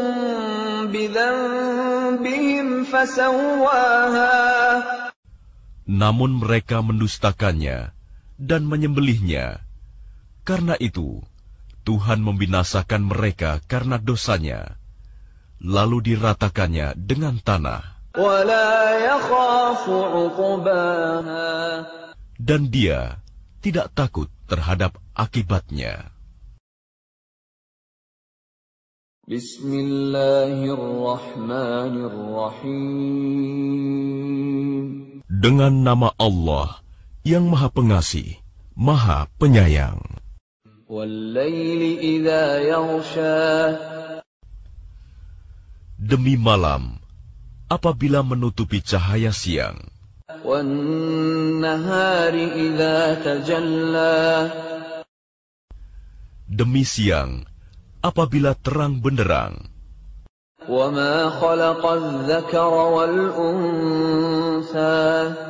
بِذَنبِهِمْ فَسَوَّاهَا. Namun mereka mendustakannya dan menyembelihnya. Karena itu, Tuhan membinasakan mereka karena dosanya, lalu diratakannya dengan tanah. وَلَا يَخَافُ عُقْبَاهَا. Dan dia tidak takut terhadap akibatnya. Bismillahirrahmanirrahim. Dengan nama Allah yang Maha Pengasih, Maha Penyayang. وَاللَّيْلِ إِذَا يَغْشَى. Demi malam, apabila menutupi cahaya siang. وَالنَّهَارِ إِذَا تَجَلَّى. Demi siang, apabila terang benderang. وَمَا خَلَقَ الذَّكَرَ وَالْأُنثَى.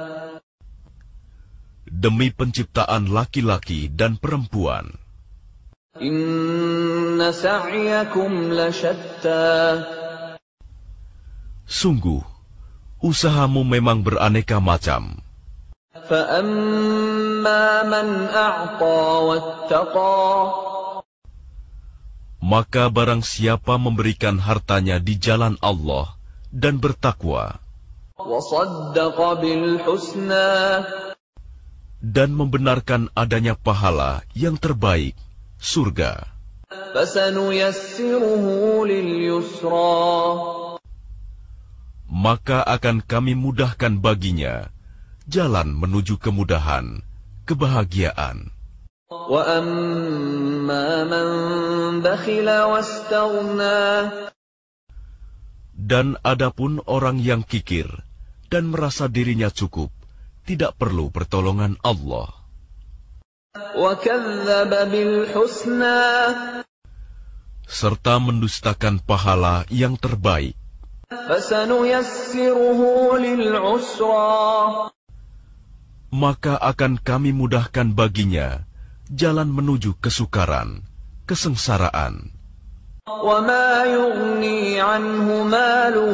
Demi penciptaan laki-laki dan perempuan. إِنَّ سَعْيَكُمْ لَشَتَّى. Sungguh, usahamu memang beraneka macam. فَأَمَّا مَنْ أَعْطَى وَاتَّقَى. Maka barang siapa memberikan hartanya di jalan Allah dan bertakwa. وَصَدَّقَ بِالْحُسْنَى. Dan membenarkan adanya pahala yang terbaik, surga. فَسَنُيَسِّرُهُ لِلْيُسْرَى. Maka akan kami mudahkan baginya jalan menuju kemudahan, kebahagiaan. وَأَمَّا مَنْ بَخِلَ وَاسْتَغْنَى. Dan adapun orang yang kikir dan merasa dirinya cukup, tidak perlu pertolongan Allah. وَكَذَّبَ بِالْحُسْنَى. Serta mendustakan pahala yang terbaik. فَسَنُيَسِّرُهُ لِلْعُسْرَى. Maka akan kami mudahkan baginya jalan menuju kesukaran, kesengsaraan. وَمَا يُغْنِي عَنْهُ مَالُهُ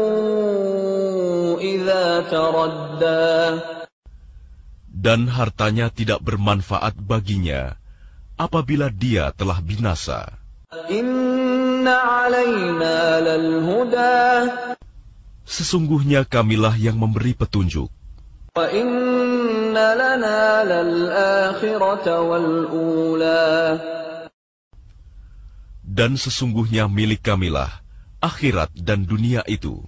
إِذَا تَرَدَّى. Dan hartanya tidak bermanfaat baginya apabila dia telah binasa. إِنَّ عَلَيْنَا لَلْهُدَى Sesungguhnya kamilah yang memberi petunjuk. وَإِنَّ لَنَا لَلْآخِرَةَ وَالْأُولَى Dan sesungguhnya milik kamilah akhirat dan dunia itu.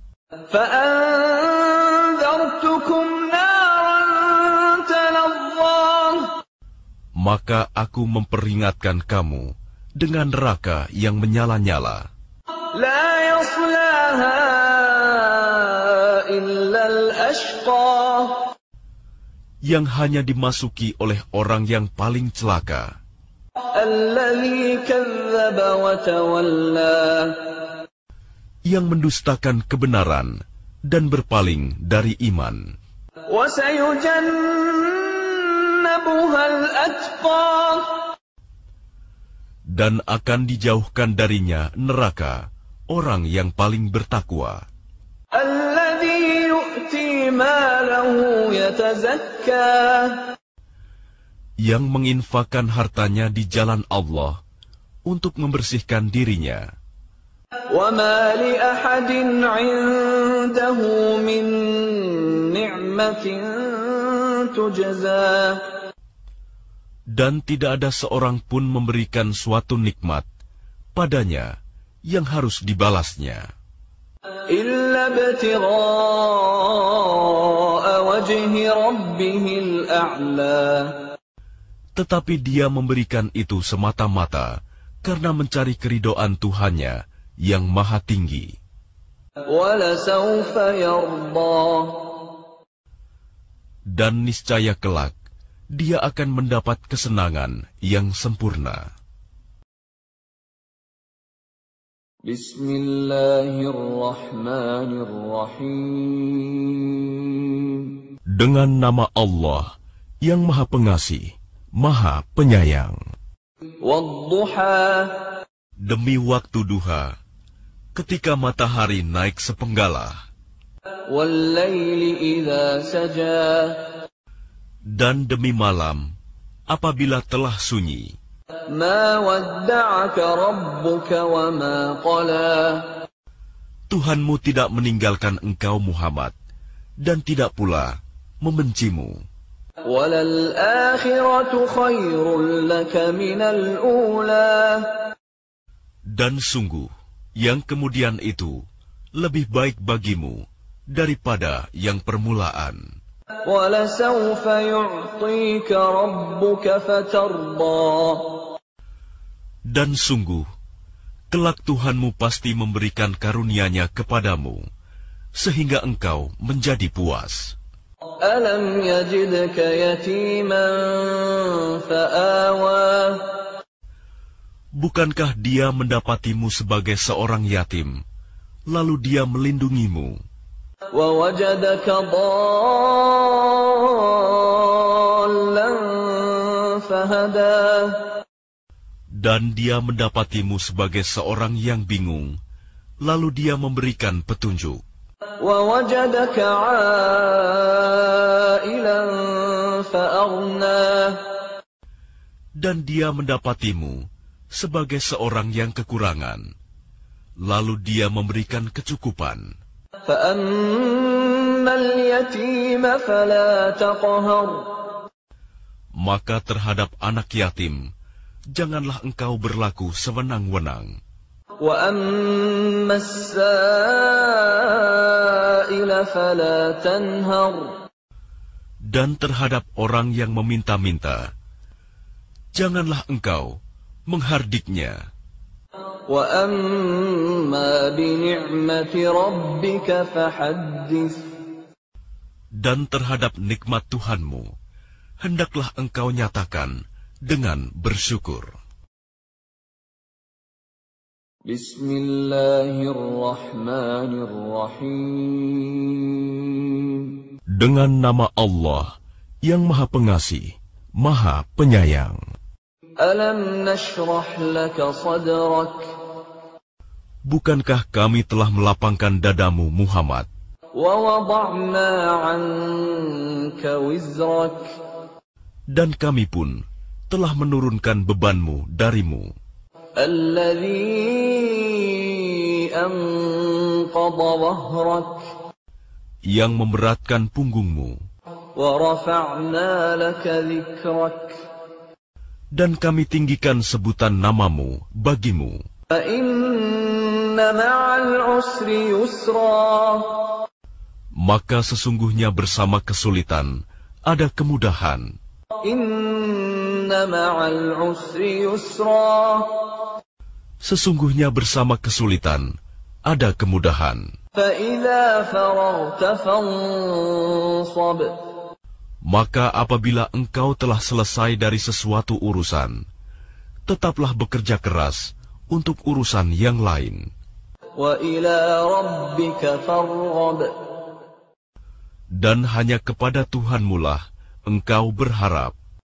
فَأَنذَرْتُكُمْ نَارًا تَلَظَّى Maka aku memperingatkan kamu dengan neraka yang menyala-nyala. لَا يَصْلَاهَا إِلَّا الْأَشْقَى Yang hanya dimasuki oleh orang yang paling celaka. الَّذِي كَذَّبَ وَتَوَلَّى Yang mendustakan kebenaran dan berpaling dari iman. وَسَيُجَنَّبُهَا الْأَتْقَى Dan akan dijauhkan darinya neraka orang yang paling bertakwa. الَّذِي يُؤْتِي مَالَهُ يَتَزَكَّى Yang menginfakkan hartanya di jalan Allah untuk membersihkan dirinya. وَمَا لِأَحَدٍ عِندَهُ مِن نِّعْمَةٍ تُجْزَى Dan tidak ada seorang pun memberikan suatu nikmat padanya yang harus dibalasnya. إِلَّا ابْتِغَاءَ وَجْهِ رَبِّهِ الْأَعْلَى Tetapi dia memberikan itu semata-mata karena mencari keridhaan Tuhannya yang maha tinggi. وَلَسَوْفَ يَرْضَى Dan niscaya kelak, dia akan mendapat kesenangan yang sempurna. Bismillahirrahmanirrahim. Dengan nama Allah yang maha pengasih, maha penyayang. وَالضُّحَى Demi waktu duha, ketika matahari naik sepenggalah, وَاللَّيْلِ إِذَا سَجَى dan demi malam apabila telah sunyi. مَا وَدَّعَكَ رَبُّكَ وَمَا قَلَى Tuhanmu tidak meninggalkan engkau Muhammad, dan tidak pula membencimu. وَلَلْآخِرَةُ خَيْرٌ لَكَ مِنَ الْأُولَى Dan sungguh, yang kemudian itu lebih baik bagimu daripada yang permulaan. وَلَسَوْفَ يُعْطِيكَ رَبُّكَ فَتَرْضَى Dan sungguh, kelak Tuhanmu pasti memberikan karunia-Nya kepadamu, sehingga engkau menjadi puas. أَلَمْ يَجِدْكَ يَتِيمًا فَآوَى Bukankah dia mendapatimu sebagai seorang yatim, lalu dia melindungimu? وَوَجَدَكَ ضَالًّا فَهَدَى Dan dia mendapatimu sebagai seorang yang bingung, lalu dia memberikan petunjuk. وَوَجَدَكَ عَائِلًا فَأَغْنَى Dan dia mendapatimu sebagai seorang yang kekurangan, lalu dia memberikan kecukupan. فَأَمَّا الْيَتِيمَ فَلَا تَقْهَرْ Maka terhadap anak yatim, janganlah engkau berlaku sewenang-wenang. وَأَمَّا السَّائِلَ فَلَا تَنْهَرْ Dan terhadap orang yang meminta-minta, janganlah engkau menghardiknya. وَأَمَّا بِنِعْمَةِ رَبِّكَ فَحَدِّثْ Dan terhadap nikmat Tuhanmu, hendaklah engkau nyatakan dengan bersyukur. Bismillahirrahmanirrahim. Dengan nama Allah yang Maha Pengasih, Maha Penyayang. Alam nashrah laka sadrak Bukankah kami telah melapangkan dadamu Muhammad? wa wada'na 'anka wizrak Dan kami pun telah menurunkan bebanmu darimu. الذي أنقض ظهرك yang memberatkan punggungmu, ورفعنا لك ذكرك dan kami tinggikan sebutan namamu bagimu. فإن مع العسر يسرا Maka sesungguhnya bersama kesulitan ada kemudahan. إن مع العسر يسرا Sesungguhnya bersama kesulitan ada kemudahan. فإذا فرغت فانصب Maka apabila engkau telah selesai dari sesuatu urusan, tetaplah bekerja keras untuk urusan yang lain. وإلى ربك فارغب Dan hanya kepada Tuhanmu lah engkau berharap.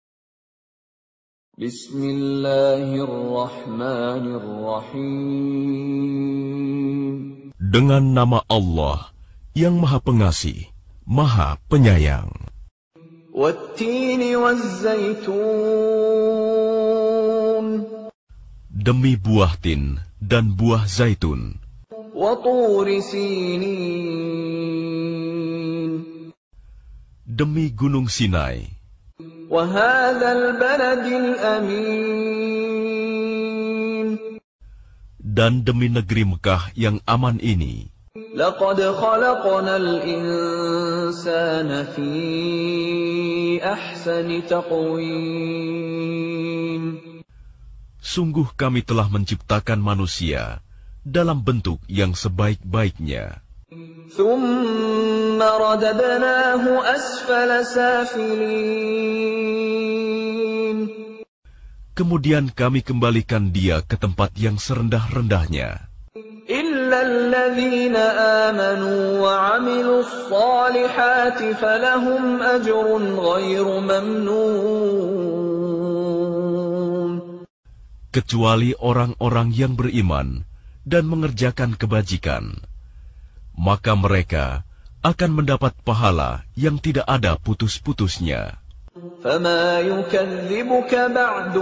Bismillahirrahmanirrahim. Dengan nama Allah yang Maha Pengasih, Maha Penyayang. Wattini wazzaitun. Demi buah tin dan buah zaitun. Wa turi sinin. Demi gunung Sinai. Wa hadzal baladil amin. Dan demi negeri Mekah yang aman ini. Laqad khalaqnal insana fi ahsani taqwim. Sungguh kami telah menciptakan manusia dalam bentuk yang sebaik-baiknya. Thumma radadnahu asfala safilin. Kemudian kami kembalikan dia ke tempat yang serendah-rendahnya. Illa alladhina amanu wa 'amilus salihati falahum ajrun ghairu mamnun. Kecuali orang-orang yang beriman dan mengerjakan kebajikan, maka mereka akan mendapat pahala yang tidak ada putus-putusnya. فَمَا يُكَذِّبُكَ بَعْدُ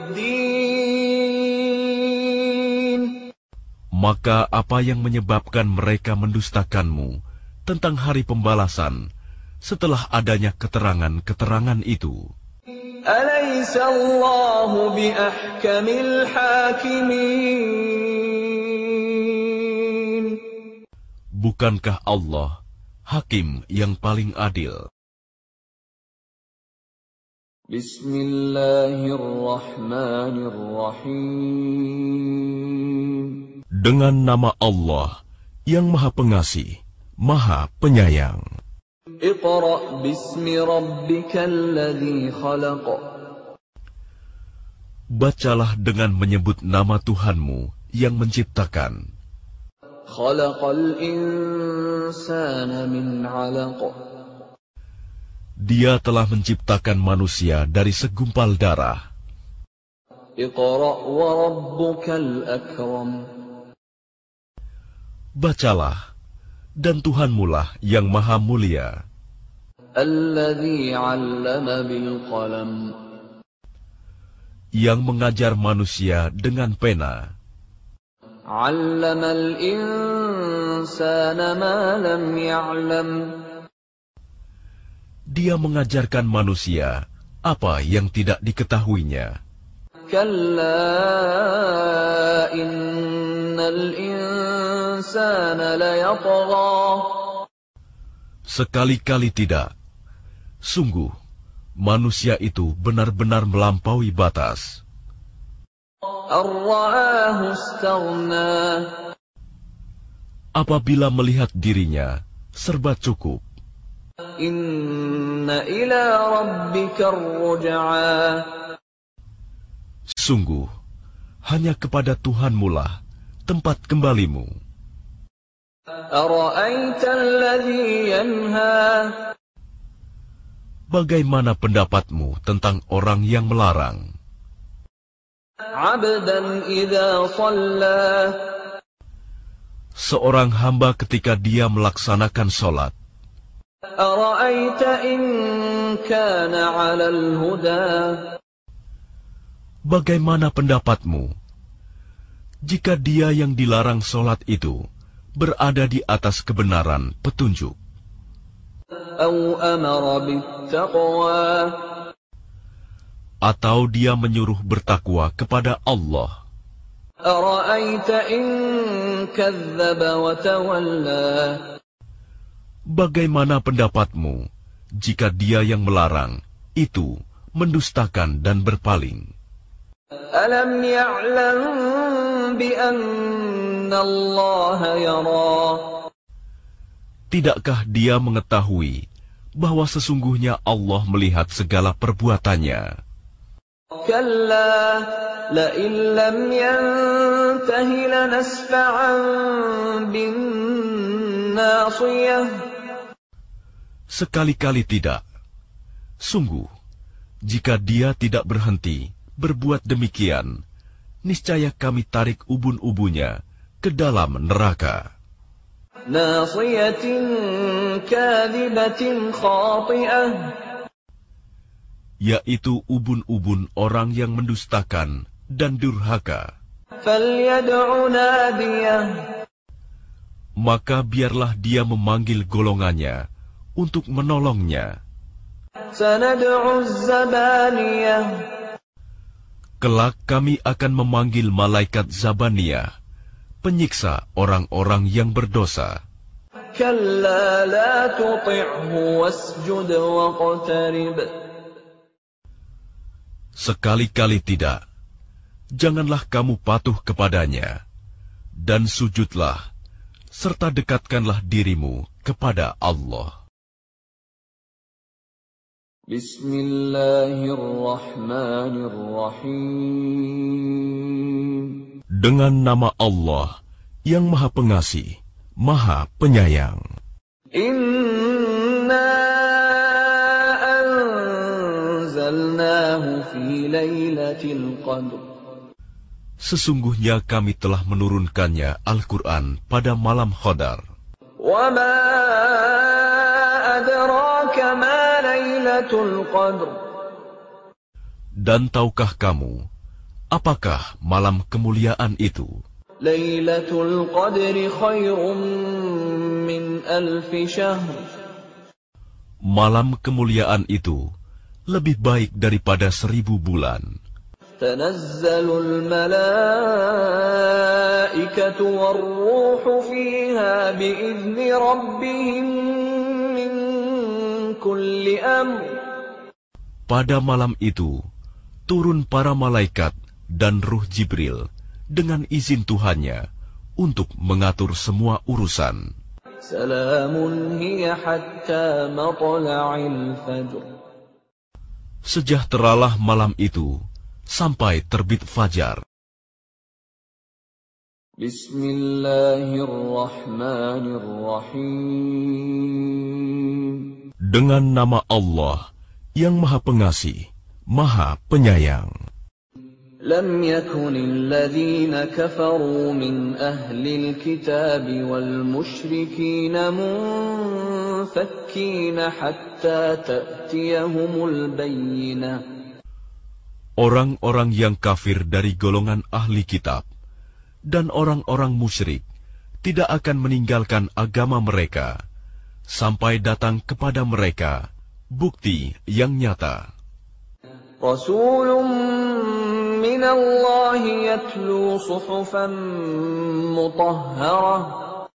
بِالدِّينِ. Maka apa yang menyebabkan mereka mendustakanmu tentang hari pembalasan setelah adanya keterangan-keterangan itu? Alaysa Allahu biahkamil hakimin. Bukankah Allah hakim yang paling adil? Bismillahirrahmanirrahim. Dengan nama Allah yang Maha Pengasih, Maha Penyayang. Iqra' bismi rabbikal ladzi khalaq. Bacalah dengan menyebut nama Tuhanmu yang menciptakan. Khalaqal insana min 'alaq. Dia telah menciptakan manusia dari segumpal darah. Iqra' wa rabbukal akram. Bacalah, dan Tuhanmulah yang maha mulia. Alladzi 'allama bil qalam. Yang mengajar manusia dengan pena. 'Allamal insana ma lam ya'lam. Dia mengajarkan manusia apa yang tidak diketahuinya. Kalla innal insana layatgha. Sekali-kali tidak. Sungguh, manusia itu benar-benar melampaui batas. Ar-ra'ahu istaghna. Apabila melihat dirinya serba cukup. Inna ila rabbika ar-ruj'a. Sungguh, hanya kepada Tuhanmulah tempat kembalimu. Ara'aita alladhi yanha. Bagaimana pendapatmu tentang orang yang melarang? 'Abdan idza shalla. Seorang hamba ketika dia melaksanakan sholat. Ara'aita in kana 'alal huda. Bagaimana pendapatmu jika dia yang dilarang sholat itu berada di atas kebenaran petunjuk, أو أمر بالتقوى atau dia menyuruh bertakwa kepada Allah, أرأيت إن كذب وتولى bagaimana pendapatmu jika dia yang melarang itu mendustakan dan berpaling? ألم يعلم بأن الله يرى Tidakkah dia mengetahui bahwa sesungguhnya Allah melihat segala perbuatannya? كلا لئن لم ينته لنسفعا بالناصية Sekali-kali tidak. Sungguh, jika dia tidak berhenti berbuat demikian, niscaya kami tarik ubun-ubunnya ke dalam neraka. ناصية كاذبة خاطئة Yaitu ubun-ubun orang yang mendustakan dan durhaka. فليدع ناديه Maka biarlah dia memanggil golongannya untuk menolongnya. سندع الزبانية Kelak kami akan memanggil malaikat Zabaniyah, penyiksa orang-orang yang berdosa. كلا لا تطعه واسجد واقترب Sekali-kali tidak. Janganlah kamu patuh kepadanya, dan sujudlah, serta dekatkanlah dirimu kepada Allah. Bismillahirrahmanirrahim. Dengan nama Allah yang Maha Pengasih, Maha Penyayang. Inna anzalnahu fi lailatul qadr. Sesungguhnya kami telah menurunkannya Al-Quran pada malam Qadar. Wa ma adraka ma lailatul qadr. Dan tahukah kamu, apakah malam kemuliaan itu? Lailatul qadri khairum min alfi syahr. Malam kemuliaan itu lebih baik daripada seribu bulan. Tanazzalul malaikatu war-ruhu fiha bi'izni rabbihim min kulli amr. Pada malam itu, turun para malaikat dan ruh Jibril dengan izin Tuhannya untuk mengatur semua urusan. Salamun hiya hatta matla'il fajr. Sejahteralah malam itu sampai terbit fajar. Bismillahirrahmanirrahim. Dengan nama Allah yang Maha Pengasih, Maha Penyayang. Lam yakunil ladzina kafaru min ahlil kitab wal musyrikin munfakkin hatta ta'tiyahumul bayyinah. Orang-orang yang kafir dari golongan ahli kitab dan orang-orang musyrik tidak akan meninggalkan agama mereka sampai datang kepada mereka bukti yang nyata. Rasulun minallahi yatlu suhufan mutahharah.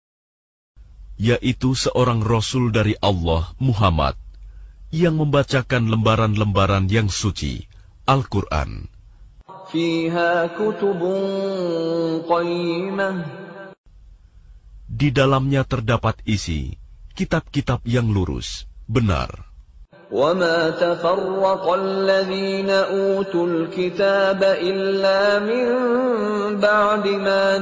Yaitu seorang Rasul dari Allah, Muhammad, yang membacakan lembaran-lembaran yang suci, Al-Quran. Fiha kutubun qayyimah. Di dalamnya terdapat isi kitab-kitab yang lurus, benar. وَمَا تَفَرَّقَ الَّذِينَ أُوتُوا الْكِتَابَ إِلَّا مِنْ بَعْدِ مَا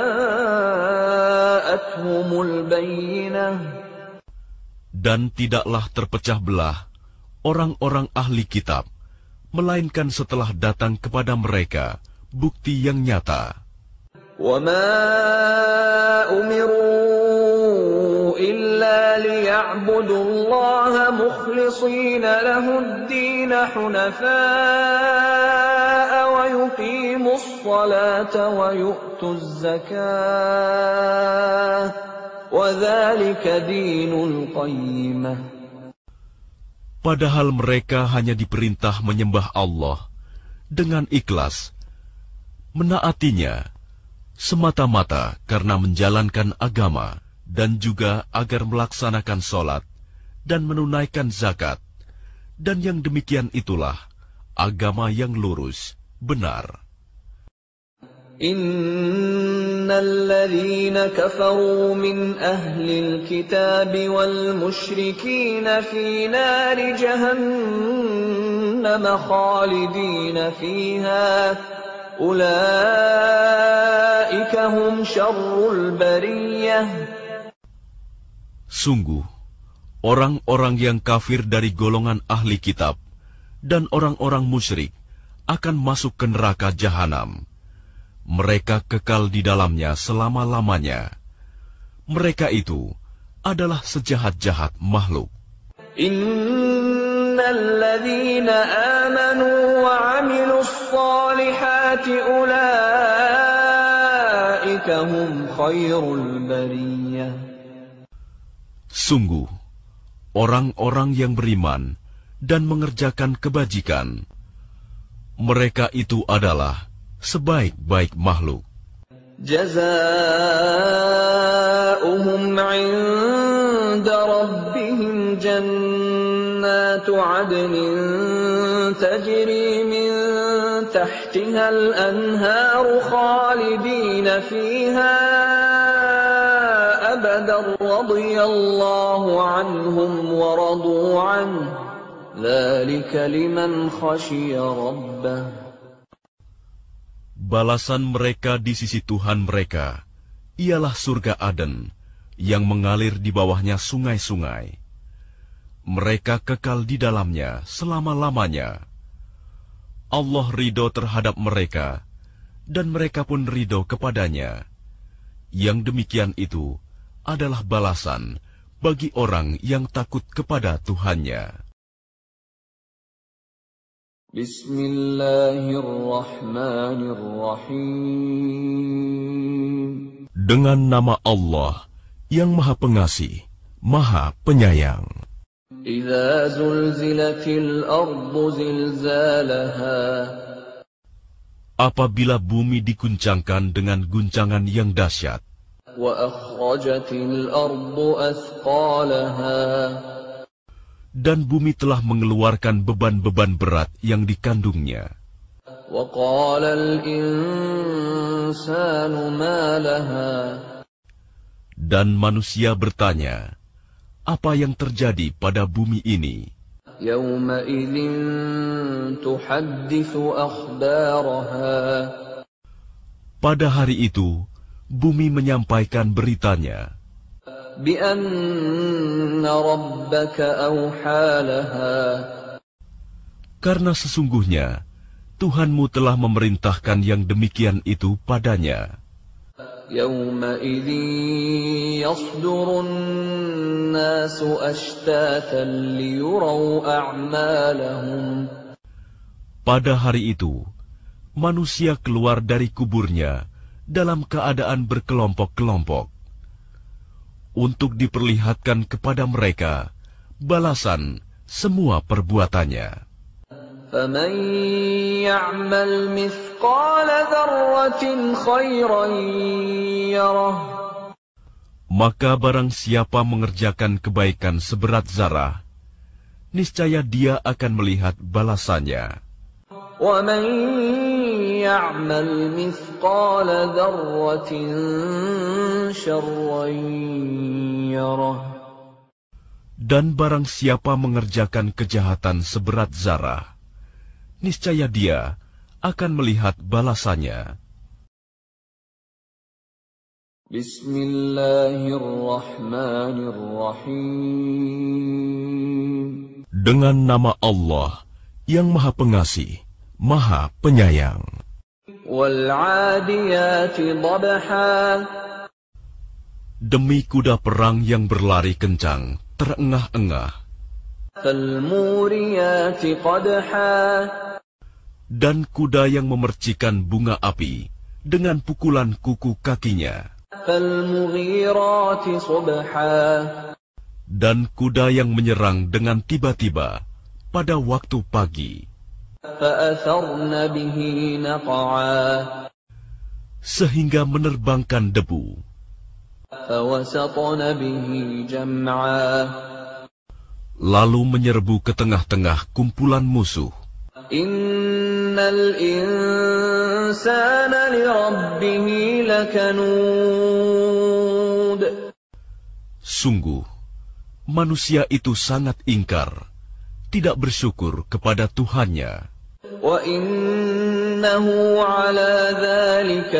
جَاءَتْهُمُ الْبَيِّنَةُ. Dan tidaklah terpecah belah orang-orang ahli kitab, melainkan setelah datang kepada mereka bukti yang nyata. وَمَا أُمِرُوا إِلَّا لِيَعْبُدُوا اللَّهَ مُخْلِصِينَ لَهُ الدِّينَ حُنَفَاءَ وَيُقِيمُوا الصَّلَاةَ وَيُؤْتُوا الزَّكَاةَ وَذَلِكَ دِينُ الْقَيِّمَةِ. Padahal mereka hanya diperintah menyembah Allah dengan ikhlas, menaatinya semata-mata karena menjalankan agama, dan juga agar melaksanakan sholat dan menunaikan zakat, dan yang demikian itulah agama yang lurus, benar. Innal ladzina kafaru min ahlil kitab wal musyrikin fi nari jahannam khalidin fiha ulaika hum syarrul bariyah. Sungguh, orang-orang yang kafir dari golongan ahli kitab dan orang-orang musyrik akan masuk ke neraka jahanam. Mereka kekal di dalamnya selama-lamanya. Mereka itu adalah sejahat-jahat makhluk. Innal ladzina amanu wa 'amilus shalihati ulaika hum khairul bariyah. Sungguh, orang-orang yang beriman dan mengerjakan kebajikan, mereka itu adalah sebaik-baik makhluk. Jazaa'uhum 'inda rabbihim jannatu 'adnin tajri min tahtiha al-anharu khalidina fiha abadan radiyallahu 'anhum wa radu 'anhu dzalika liman khashiya rabbah. Balasan mereka di sisi Tuhan mereka ialah surga Aden yang mengalir di bawahnya sungai-sungai. Mereka kekal di dalamnya selama-lamanya. Allah ridho terhadap mereka, dan mereka pun ridho kepadanya. Yang demikian itu adalah balasan bagi orang yang takut kepada Tuhannya. Bismillahirrahmanirrahim. Dengan nama Allah yang Maha Pengasih, Maha Penyayang. Idza zulzilatil ardu zilzalaha. Apabila bumi diguncangkan dengan guncangan yang dahsyat. Wa akhrajatil ardu athqalaha. Dan bumi telah mengeluarkan beban-beban berat yang dikandungnya. وَقَالَ الْإِنسَانُ مَا لَهَا. Dan manusia bertanya, apa yang terjadi pada bumi ini? يَوْمَئِذٍ تُحَدِّثُ أَخْبَارَهَا. Pada hari itu, bumi menyampaikan beritanya. بِأَنَّ رَبَّكَ أَوْحَى لَهَا. Karena sesungguhnya Tuhanmu telah memerintahkan yang demikian itu padanya. يَوْمَئِذٍ يَصْدُرُ النَّاسُ أَشْتَاتًا لِيُرَوْا أَعْمَالَهُمْ. Pada hari itu, manusia keluar dari kuburnya dalam keadaan berkelompok-kelompok, untuk diperlihatkan kepada mereka balasan semua perbuatannya. فَمَنْ يَعْمَلْ مِثْقَالَ ذَرَّةٍ خَيْرًا يَرَهُ. Maka barang siapa mengerjakan kebaikan seberat zarah, niscaya dia akan melihat balasannya. وَمَنْ يَعْمَلْ مِثْقَالَ ذَرَّةٍ شَرًّا يَرَهُ. Dan barang siapa mengerjakan kejahatan seberat zarah, niscaya dia akan melihat balasannya. Bismillahirrahmanirrahim. Dengan nama Allah yang Maha Pengasih, Maha Penyayang. وَالْعَادِيَاتِ ضَبْحًا. Demi kuda perang yang berlari kencang, terengah-engah, فَالْمُورِيَاتِ قَدْحًا. dan kuda yang memercikan bunga api dengan pukulan kuku kakinya, فَالْمُغِيرَاتِ صُبْحًا. dan kuda yang menyerang dengan tiba-tiba pada waktu pagi, فَأَثَرْنَ بِهِ نَقْعًا. sehingga menerbangkan debu, فَوَسَطْنَ بِهِ جَمْعًا. lalu menyerbu ke tengah-tengah kumpulan musuh. إِنَّ الْإِنسَانَ لِرَبِّهِ لَكَنُودٌ. Sungguh, manusia itu sangat ingkar, tidak bersyukur kepada Tuhannya. وَإِنَّهُ عَلَى ذَلِكَ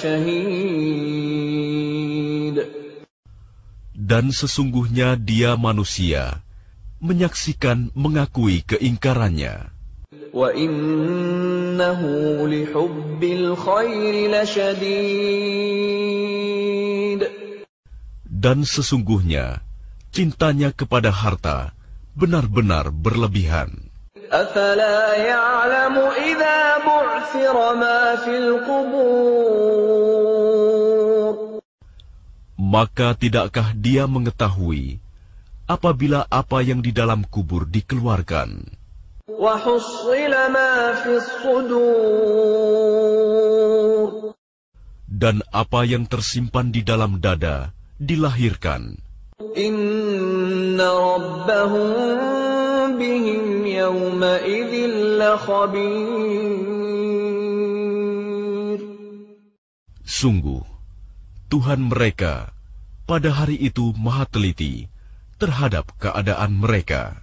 لَشَهِيدٌ. Dan sesungguhnya dia manusia, menyaksikan mengakui keingkarannya. وَإِنَّهُ لِحُبِّ الْخَيْرِ لَشَدِيدٌ. Dan sesungguhnya cintanya kepada harta benar-benar berlebihan. أَفَلَا يَعْلَمُ إِذَا بُعْثِرَ مَا فِي الْقُبُورِ. Maka tidakkah dia mengetahui apabila apa yang di dalam kubur dikeluarkan, وَحُصِّلَ مَا فِي الصُّدُورِ. dan apa yang tersimpan di dalam dada dilahirkan? إِنَّ رَبَّهُم بِهِمْ يَوْمَئِذٍ لَخَبِيرٌ. Sungguh, Tuhan mereka pada hari itu maha teliti terhadap keadaan mereka.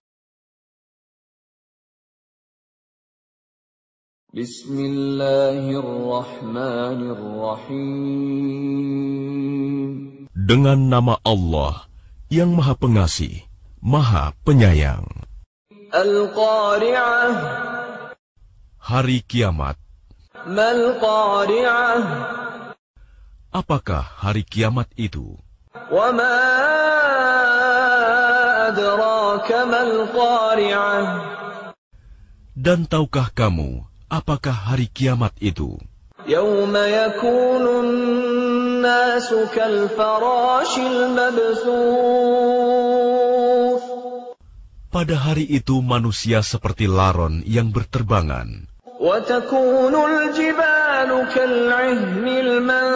Bismillahirrahmanirrahim. Dengan nama Allah yang Maha Pengasih, Maha Penyayang. Al-Qari'ah. Hari kiamat. Mal-Qari'ah. Apakah hari kiamat itu? Wa ma adraka mal-Qari'ah. Dan tahukah kamu apakah hari kiamat itu? Yawma yakunun nasu kal-farashil mabthuth. Pada hari itu manusia seperti laron yang berterbangan. Wa takunul jibalu kal-'ihnil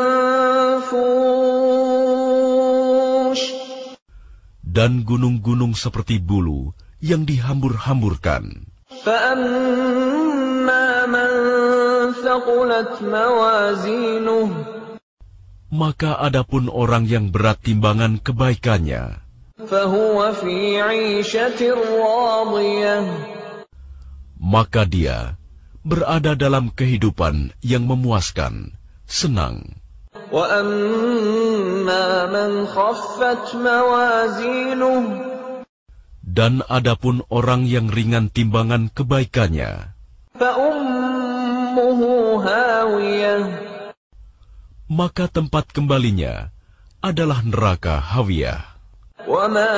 manfush. Dan gunung-gunung seperti bulu yang dihambur-hamburkan. فَأَمَّا مَنْ ثَقُلَتْ مَوَازِينُهُ. Maka adapun orang yang berat timbangan kebaikannya, فَهُوَ فِي عِيشَةٍ رَاضِيَةٍ. maka dia berada dalam kehidupan yang memuaskan, senang. وَأَمَّا مَنْ خَفَّتْ مَوَازِينُهُ. Dan adapun orang yang ringan timbangan kebaikannya, فَأُمُّهُ هَاوِيَةٌ. maka tempat kembalinya adalah neraka Hawiyah. وَمَا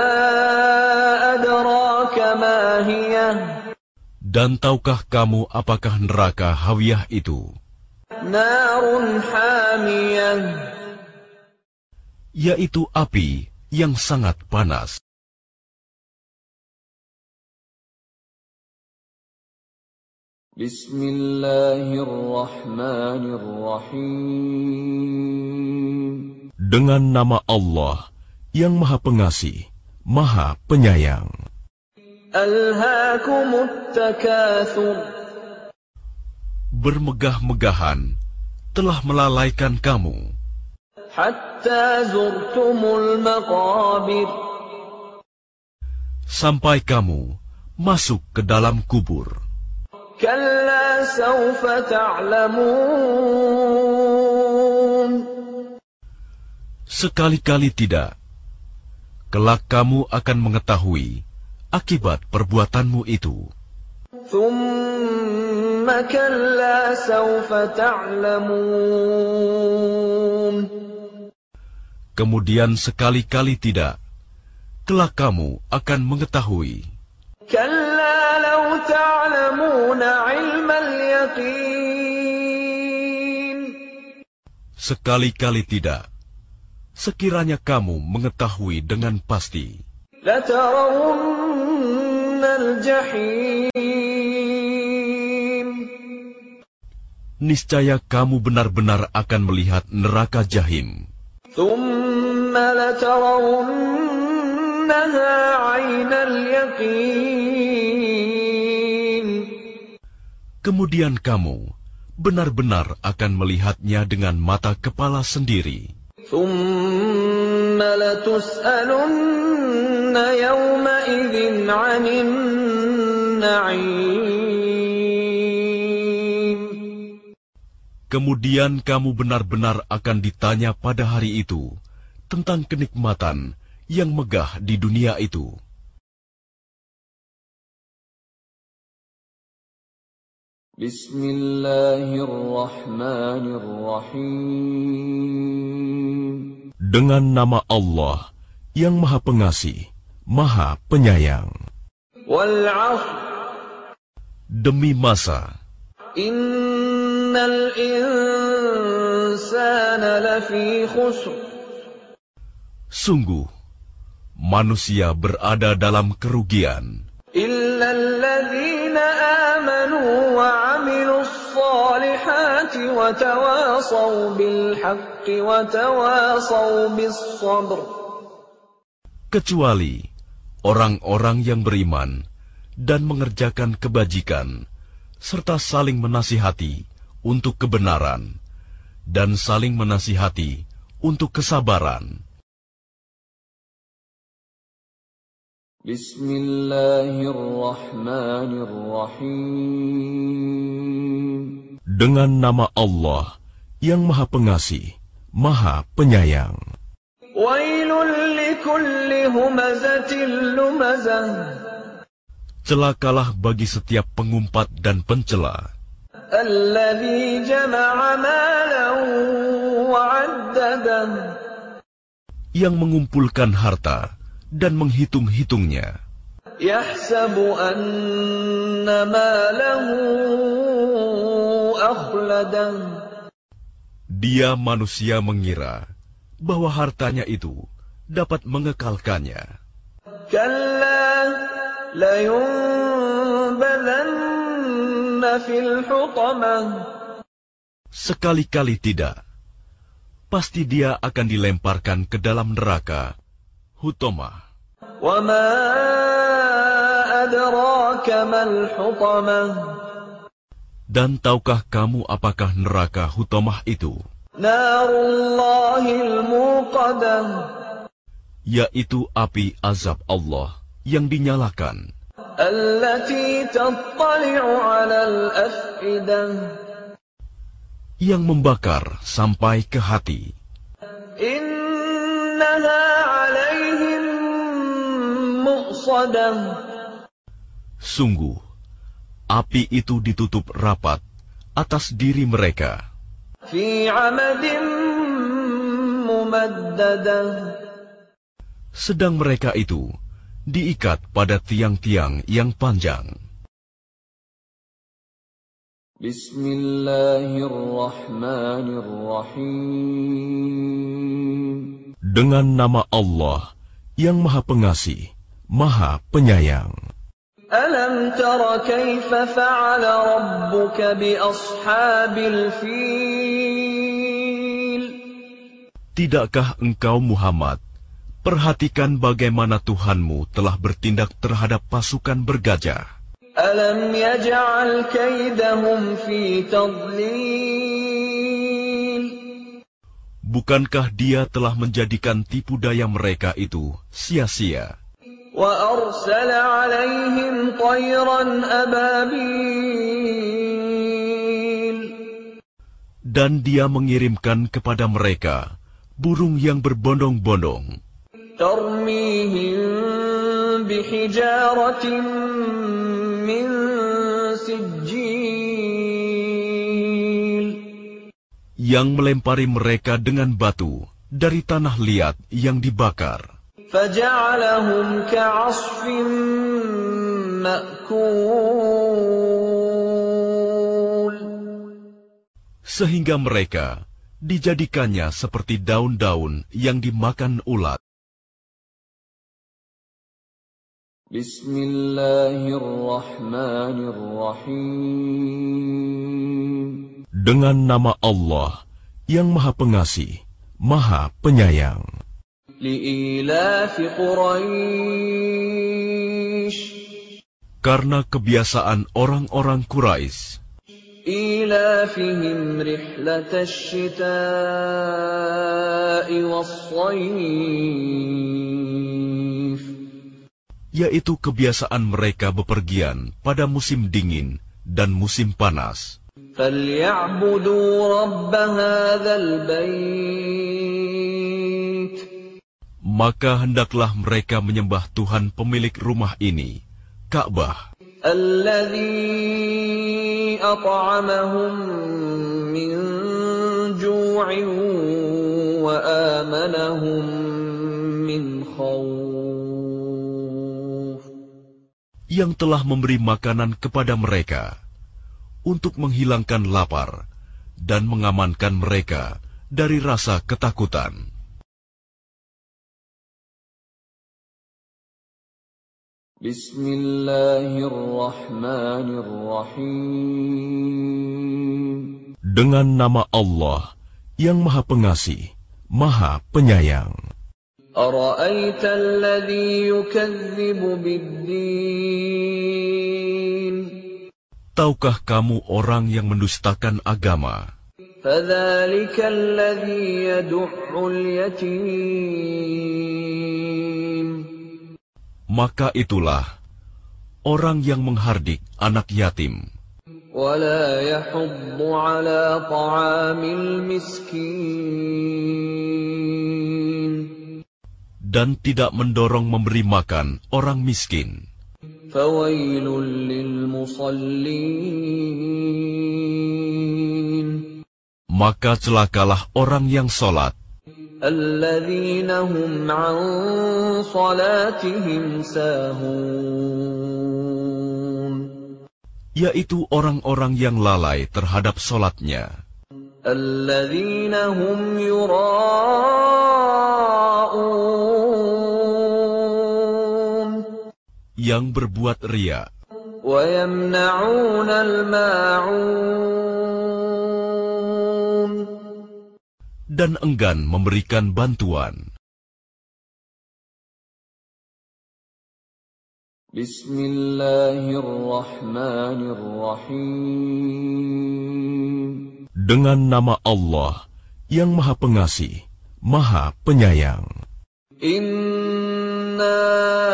أَدْرَاكَ مَا هِيَهْ. Dan tahukah kamu apakah neraka Hawiyah itu? نَارٌ حَامِيَةٌ. Yaitu api yang sangat panas. Bismillahirrahmanirrahim. Dengan nama Allah yang Maha Pengasih, Maha Penyayang. Alhaakumut takatsur. Bermegah-megahan telah melalaikan kamu, Hatta zurtumul maqabir. sampai kamu masuk ke dalam kubur. Kalla sawfa ta'lamun. Sekali-kali tidak. Kelak kamu akan mengetahui akibat perbuatanmu itu. ثم كلا سوف تعلمون. Kemudian sekali-kali tidak, kelak kamu akan mengetahui. كلا لو تعلمون علم اليقين. Sekali-kali tidak, sekiranya kamu mengetahui dengan pasti. لترون الجحيم. Niscaya kamu benar-benar akan melihat neraka Jahim. ثم لترونها عين اليقين. Kemudian kamu benar-benar akan melihatnya dengan mata kepala sendiri. ثم لتسألن يومئذ عن النعيم. Kemudian kamu benar-benar akan ditanya pada hari itu tentang kenikmatan yang megah di dunia itu. Bismillahirrahmanirrahim. Dengan nama Allah yang Maha Pengasih, Maha Penyayang. Wal 'ashr. Demi masa. Innal insana lafi khusr. Sungguh, manusia berada dalam kerugian. Illa alladhina amanu wa 'amilus salihati wa tawasaw bil haqqi wa tawasaw bis sabr. Kecuali orang-orang yang beriman dan mengerjakan kebajikan, serta saling menasihati untuk kebenaran, dan saling menasihati untuk kesabaran. Bismillahirrahmanirrahim. Dengan nama Allah yang Maha Pengasih, Maha Penyayang. Wailul likulli humazatil lumazah. Celakalah bagi setiap pengumpat dan pencela. Alladzi jama'a malan wa 'addadah. Yang mengumpulkan harta dan menghitung-hitungnya. Yahsabu anna malahu akhladah. Dia manusia mengira bahwa hartanya itu dapat mengekalkannya. Kalla layunbadanna fil hutamah. Sekali-kali tidak. Pasti dia akan dilemparkan ke dalam neraka, Hutamah. Wa ma adraka mal hutamah. Dan tahukah kamu apakah neraka Hutamah itu? Narullahil muqadah. Yaitu api azab Allah yang dinyalakan. Allati tattali'u 'alal af'idah. Yang membakar sampai ke hati. Innaha 'alaihim mu'sadah. Sungguh, api itu ditutup rapat atas diri mereka. Fi 'amadin mumaddadah. Sedang mereka itu diikat pada tiang-tiang yang panjang. Bismillahirrahmanirrahim. Dengan nama Allah yang Maha Pengasih, Maha Penyayang. Alam tara kaifa fa'ala rabbuka bi ashabil fil. Tidakkah engkau Muhammad perhatikan bagaimana Tuhanmu telah bertindak terhadap pasukan bergajah? Alam yaj'al kaidahum fi tadlil. Bukankah Dia telah menjadikan tipu daya mereka itu sia-sia? Wa arsala 'alaihim tayran ababil. Dan Dia mengirimkan kepada mereka burung yang berbondong-bondong. Tarmihim bihijaratin min sijjil. yang melempari mereka dengan batu dari tanah liat yang dibakar. فَجَعَلَهُمْ كَعَصْفٍ مَأْكُولٍ. Sehingga mereka dijadikannya seperti daun-daun yang dimakan ulat. Bismillahirrahmanirrahim. Dengan nama Allah yang Maha Pengasih, Maha Penyayang. Li'ilafi Quraisy. Karena kebiasaan orang-orang Quraisy, إيلافهم رحلة الشتاء والصيف. yaitu kebiasaan mereka bepergian pada musim dingin dan musim panas. فليعبدوا رب هذا البيت. Maka hendaklah mereka menyembah Tuhan pemilik rumah ini, Ka'bah, الذي أطعمهم من جوع وآمنهم من خوف. yang telah memberi makanan kepada mereka untuk menghilangkan lapar dan mengamankan mereka dari rasa ketakutan. Bismillahirrahmanirrahim. Dengan nama Allah yang Maha Pengasih, Maha Penyayang. أَرَأَيْتَ الَّذِي يُكَذِّبُ بِالدِّينِ. Tahukah kamu orang yang mendustakan agama? فَذَلِكَ الَّذِي يَدُعُّ الْيَتِيمَ. Maka itulah orang yang menghardik anak yatim, وَلَا يَحُضُّ عَلَى طَعَامِ الْمِسْكِينِ. dan tidak mendorong memberi makan orang miskin. فَوَيْلٌ لِلْمُصَلِّينَ. Maka celakalah orang yang sholat, الَّذِينَ هُمْ عَنْ صَلَاتِهِمْ سَاهُونَ. yaitu orang-orang yang lalai terhadap sholatnya, الَّذِينَ هُمْ يُرَاءُونَ. yang berbuat riya وَيَمْنَعُونَ الْمَاعُونَ. dan enggan memberikan bantuan. Bismillahirrahmanirrahim. Dengan nama Allah yang Maha Pengasih, Maha Penyayang. Inna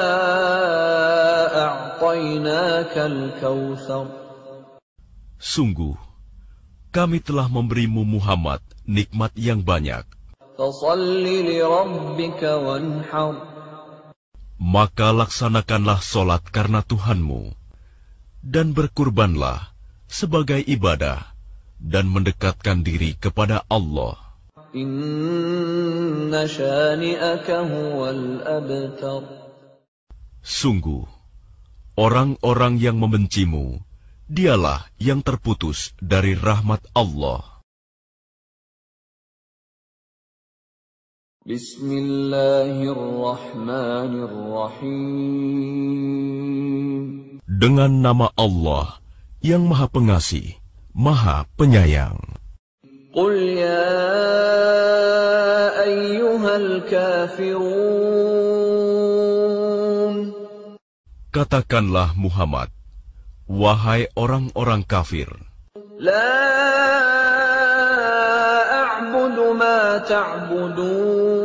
a'tainakal kautsar. Sungguh, kami telah memberimu Muhammad nikmat yang banyak. Fasalli li rabbika wanhar. Maka laksanakanlah solat karena Tuhanmu, dan berkurbanlah sebagai ibadah, dan mendekatkan diri kepada Allah. Inna syani'aka huwal abtar. Sungguh, orang-orang yang membencimu, dialah yang terputus dari rahmat Allah. Bismillahirrahmanirrahim. Dengan nama Allah yang Maha Pengasih, Maha Penyayang. Qul ya ayyuhal kafirun. Katakanlah Muhammad, wahai orang-orang kafir, La a'budu ma ta'budun.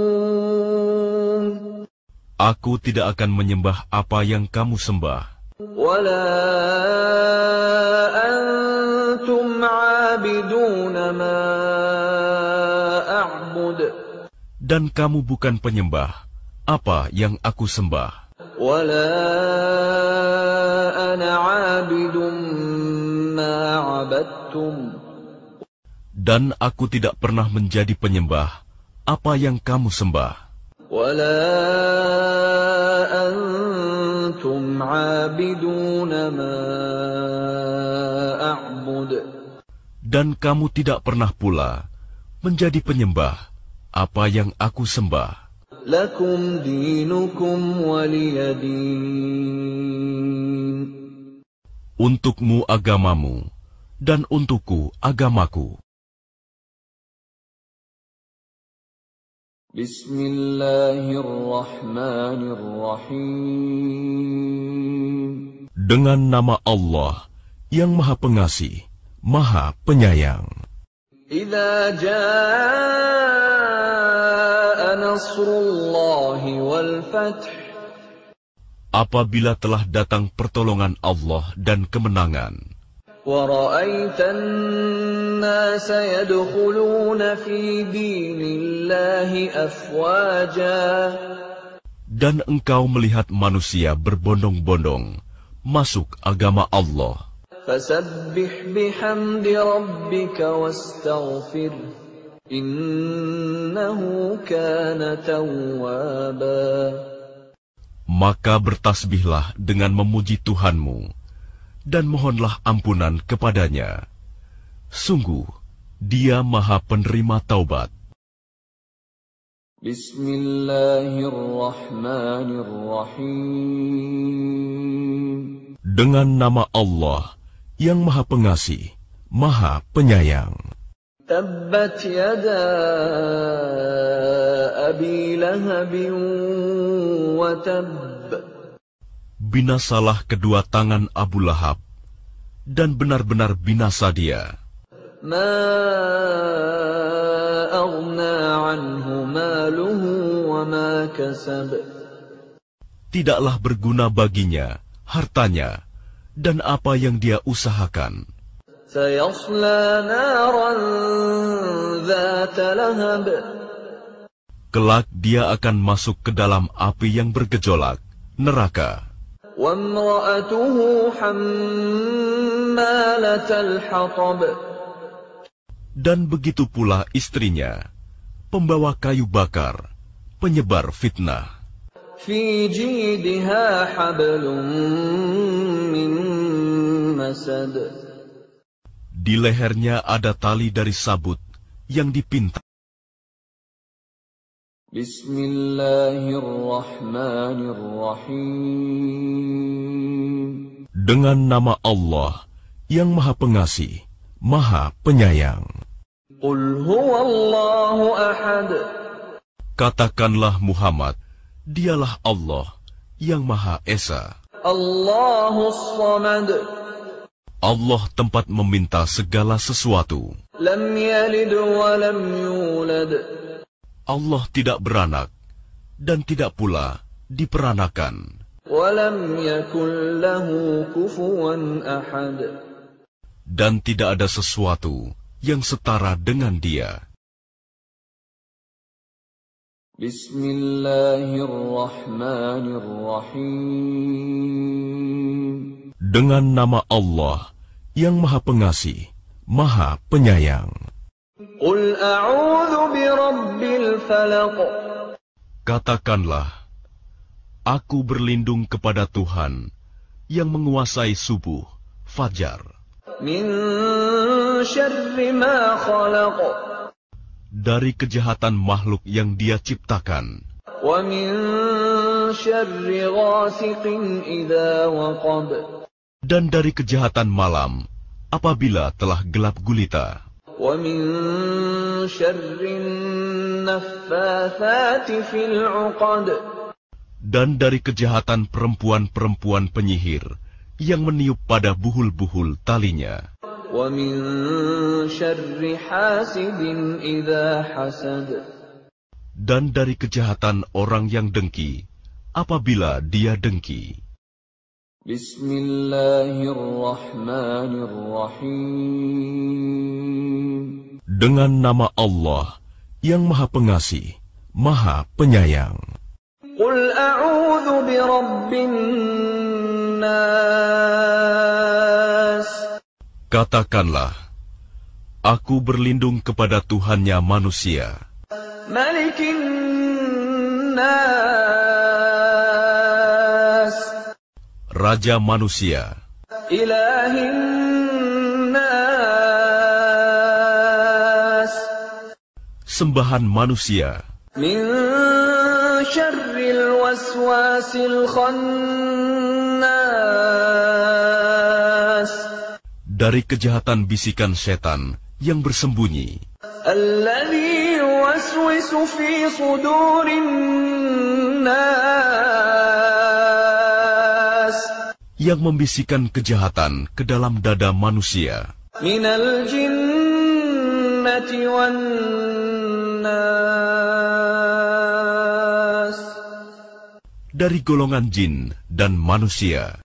Aku tidak akan menyembah apa yang kamu sembah. Wala antum 'abiduna ma a'bud. Dan kamu bukan penyembah apa yang aku sembah. Wala ana 'abidun ma 'abadtum. Dan aku tidak pernah menjadi penyembah apa yang kamu sembah. ولا أنتم عابدون ما أعبد. Dan kamu tidak pernah pula menjadi penyembah apa yang aku sembah. لكم دينكم ولي دين. Untukmu agamamu, dan untukku agamaku. Bismillahirrahmanirrahim. Dengan nama Allah yang Maha Pengasih, Maha Penyayang. Idza jaa nasrullahi wal fath. Apabila telah datang pertolongan Allah dan kemenangan. Wa ra'aitan nasa yadkhuluna fi dinillahi afwaja. Dan engkau melihat manusia berbondong-bondong masuk agama Allah. Fasabbih bihamdi rabbika wastaghfir. Innahu kana tawwaba. Maka bertasbihlah dengan memuji Tuhanmu, dan mohonlah ampunan kepadanya. Sungguh, Dia Maha Penerima Taubat. Bismillahirrahmanirrahim. Dengan nama Allah yang Maha Pengasih, Maha Penyayang. Tabbat yada Abi Lahabin wa tabb. Binasalah kedua tangan Abu Lahab, dan benar-benar binasa dia. Ma aghna anhu maluhu wa ma kasab. Tidaklah berguna baginya hartanya dan apa yang dia usahakan. Sayasla naran dzata lahab. Kelak dia akan masuk ke dalam api yang bergejolak, neraka. Wa imra'atuhu hammalatal hatab. Dan begitu pula istrinya, pembawa kayu bakar, penyebar fitnah. Fi jidha hablum min masad. Di lehernya ada tali dari sabut yang dipintal. Bismillahirrahmanirrahim. Dengan nama Allah yang Maha Pengasih, Maha Penyayang. Qul huwallahu ahad. Katakanlah Muhammad, Dialah Allah yang Maha Esa. Allahus samad. Allah tempat meminta segala sesuatu. Lam yalid wa lam yulad. Allah tidak beranak dan tidak pula diperanakan. Wa lam yakul lahu kufuwan ahad. Dan tidak ada sesuatu yang setara dengan Dia. Bismillahirrahmanirrahim. Dengan nama Allah yang Maha Pengasih, Maha Penyayang. Qul a'udzu birabbil falaq. Katakanlah, aku berlindung kepada Tuhan yang menguasai subuh, fajar. Min syarri ma khalaq. Dari kejahatan makhluk yang Dia ciptakan. Wa min syarri ghasiqin idza waqab. Dan dari kejahatan malam apabila telah gelap gulita. Wa min syarri naffatsati fil 'uqad. Dan dari kejahatan perempuan-perempuan penyihir yang meniup pada buhul-buhul talinya. Wa min syarri hasidin idza hasad. Dan dari kejahatan orang yang dengki apabila dia dengki. Bismillahirrahmanirrahim. Dengan nama Allah yang Maha Pengasih, Maha Penyayang. Qul a'udzu birabbin nas. Katakanlah, Aku berlindung kepada Tuhannya manusia. Malikin nas, Raja manusia. Ilahin nas, Sembahan manusia. Min syarril waswasil khannas, Dari kejahatan bisikan setan yang bersembunyi, alladzi yuwaswisu fi sudurin nas, yang membisikkan kejahatan ke dalam dada manusia. minal jinnati wan nas, Dari golongan jin dan manusia.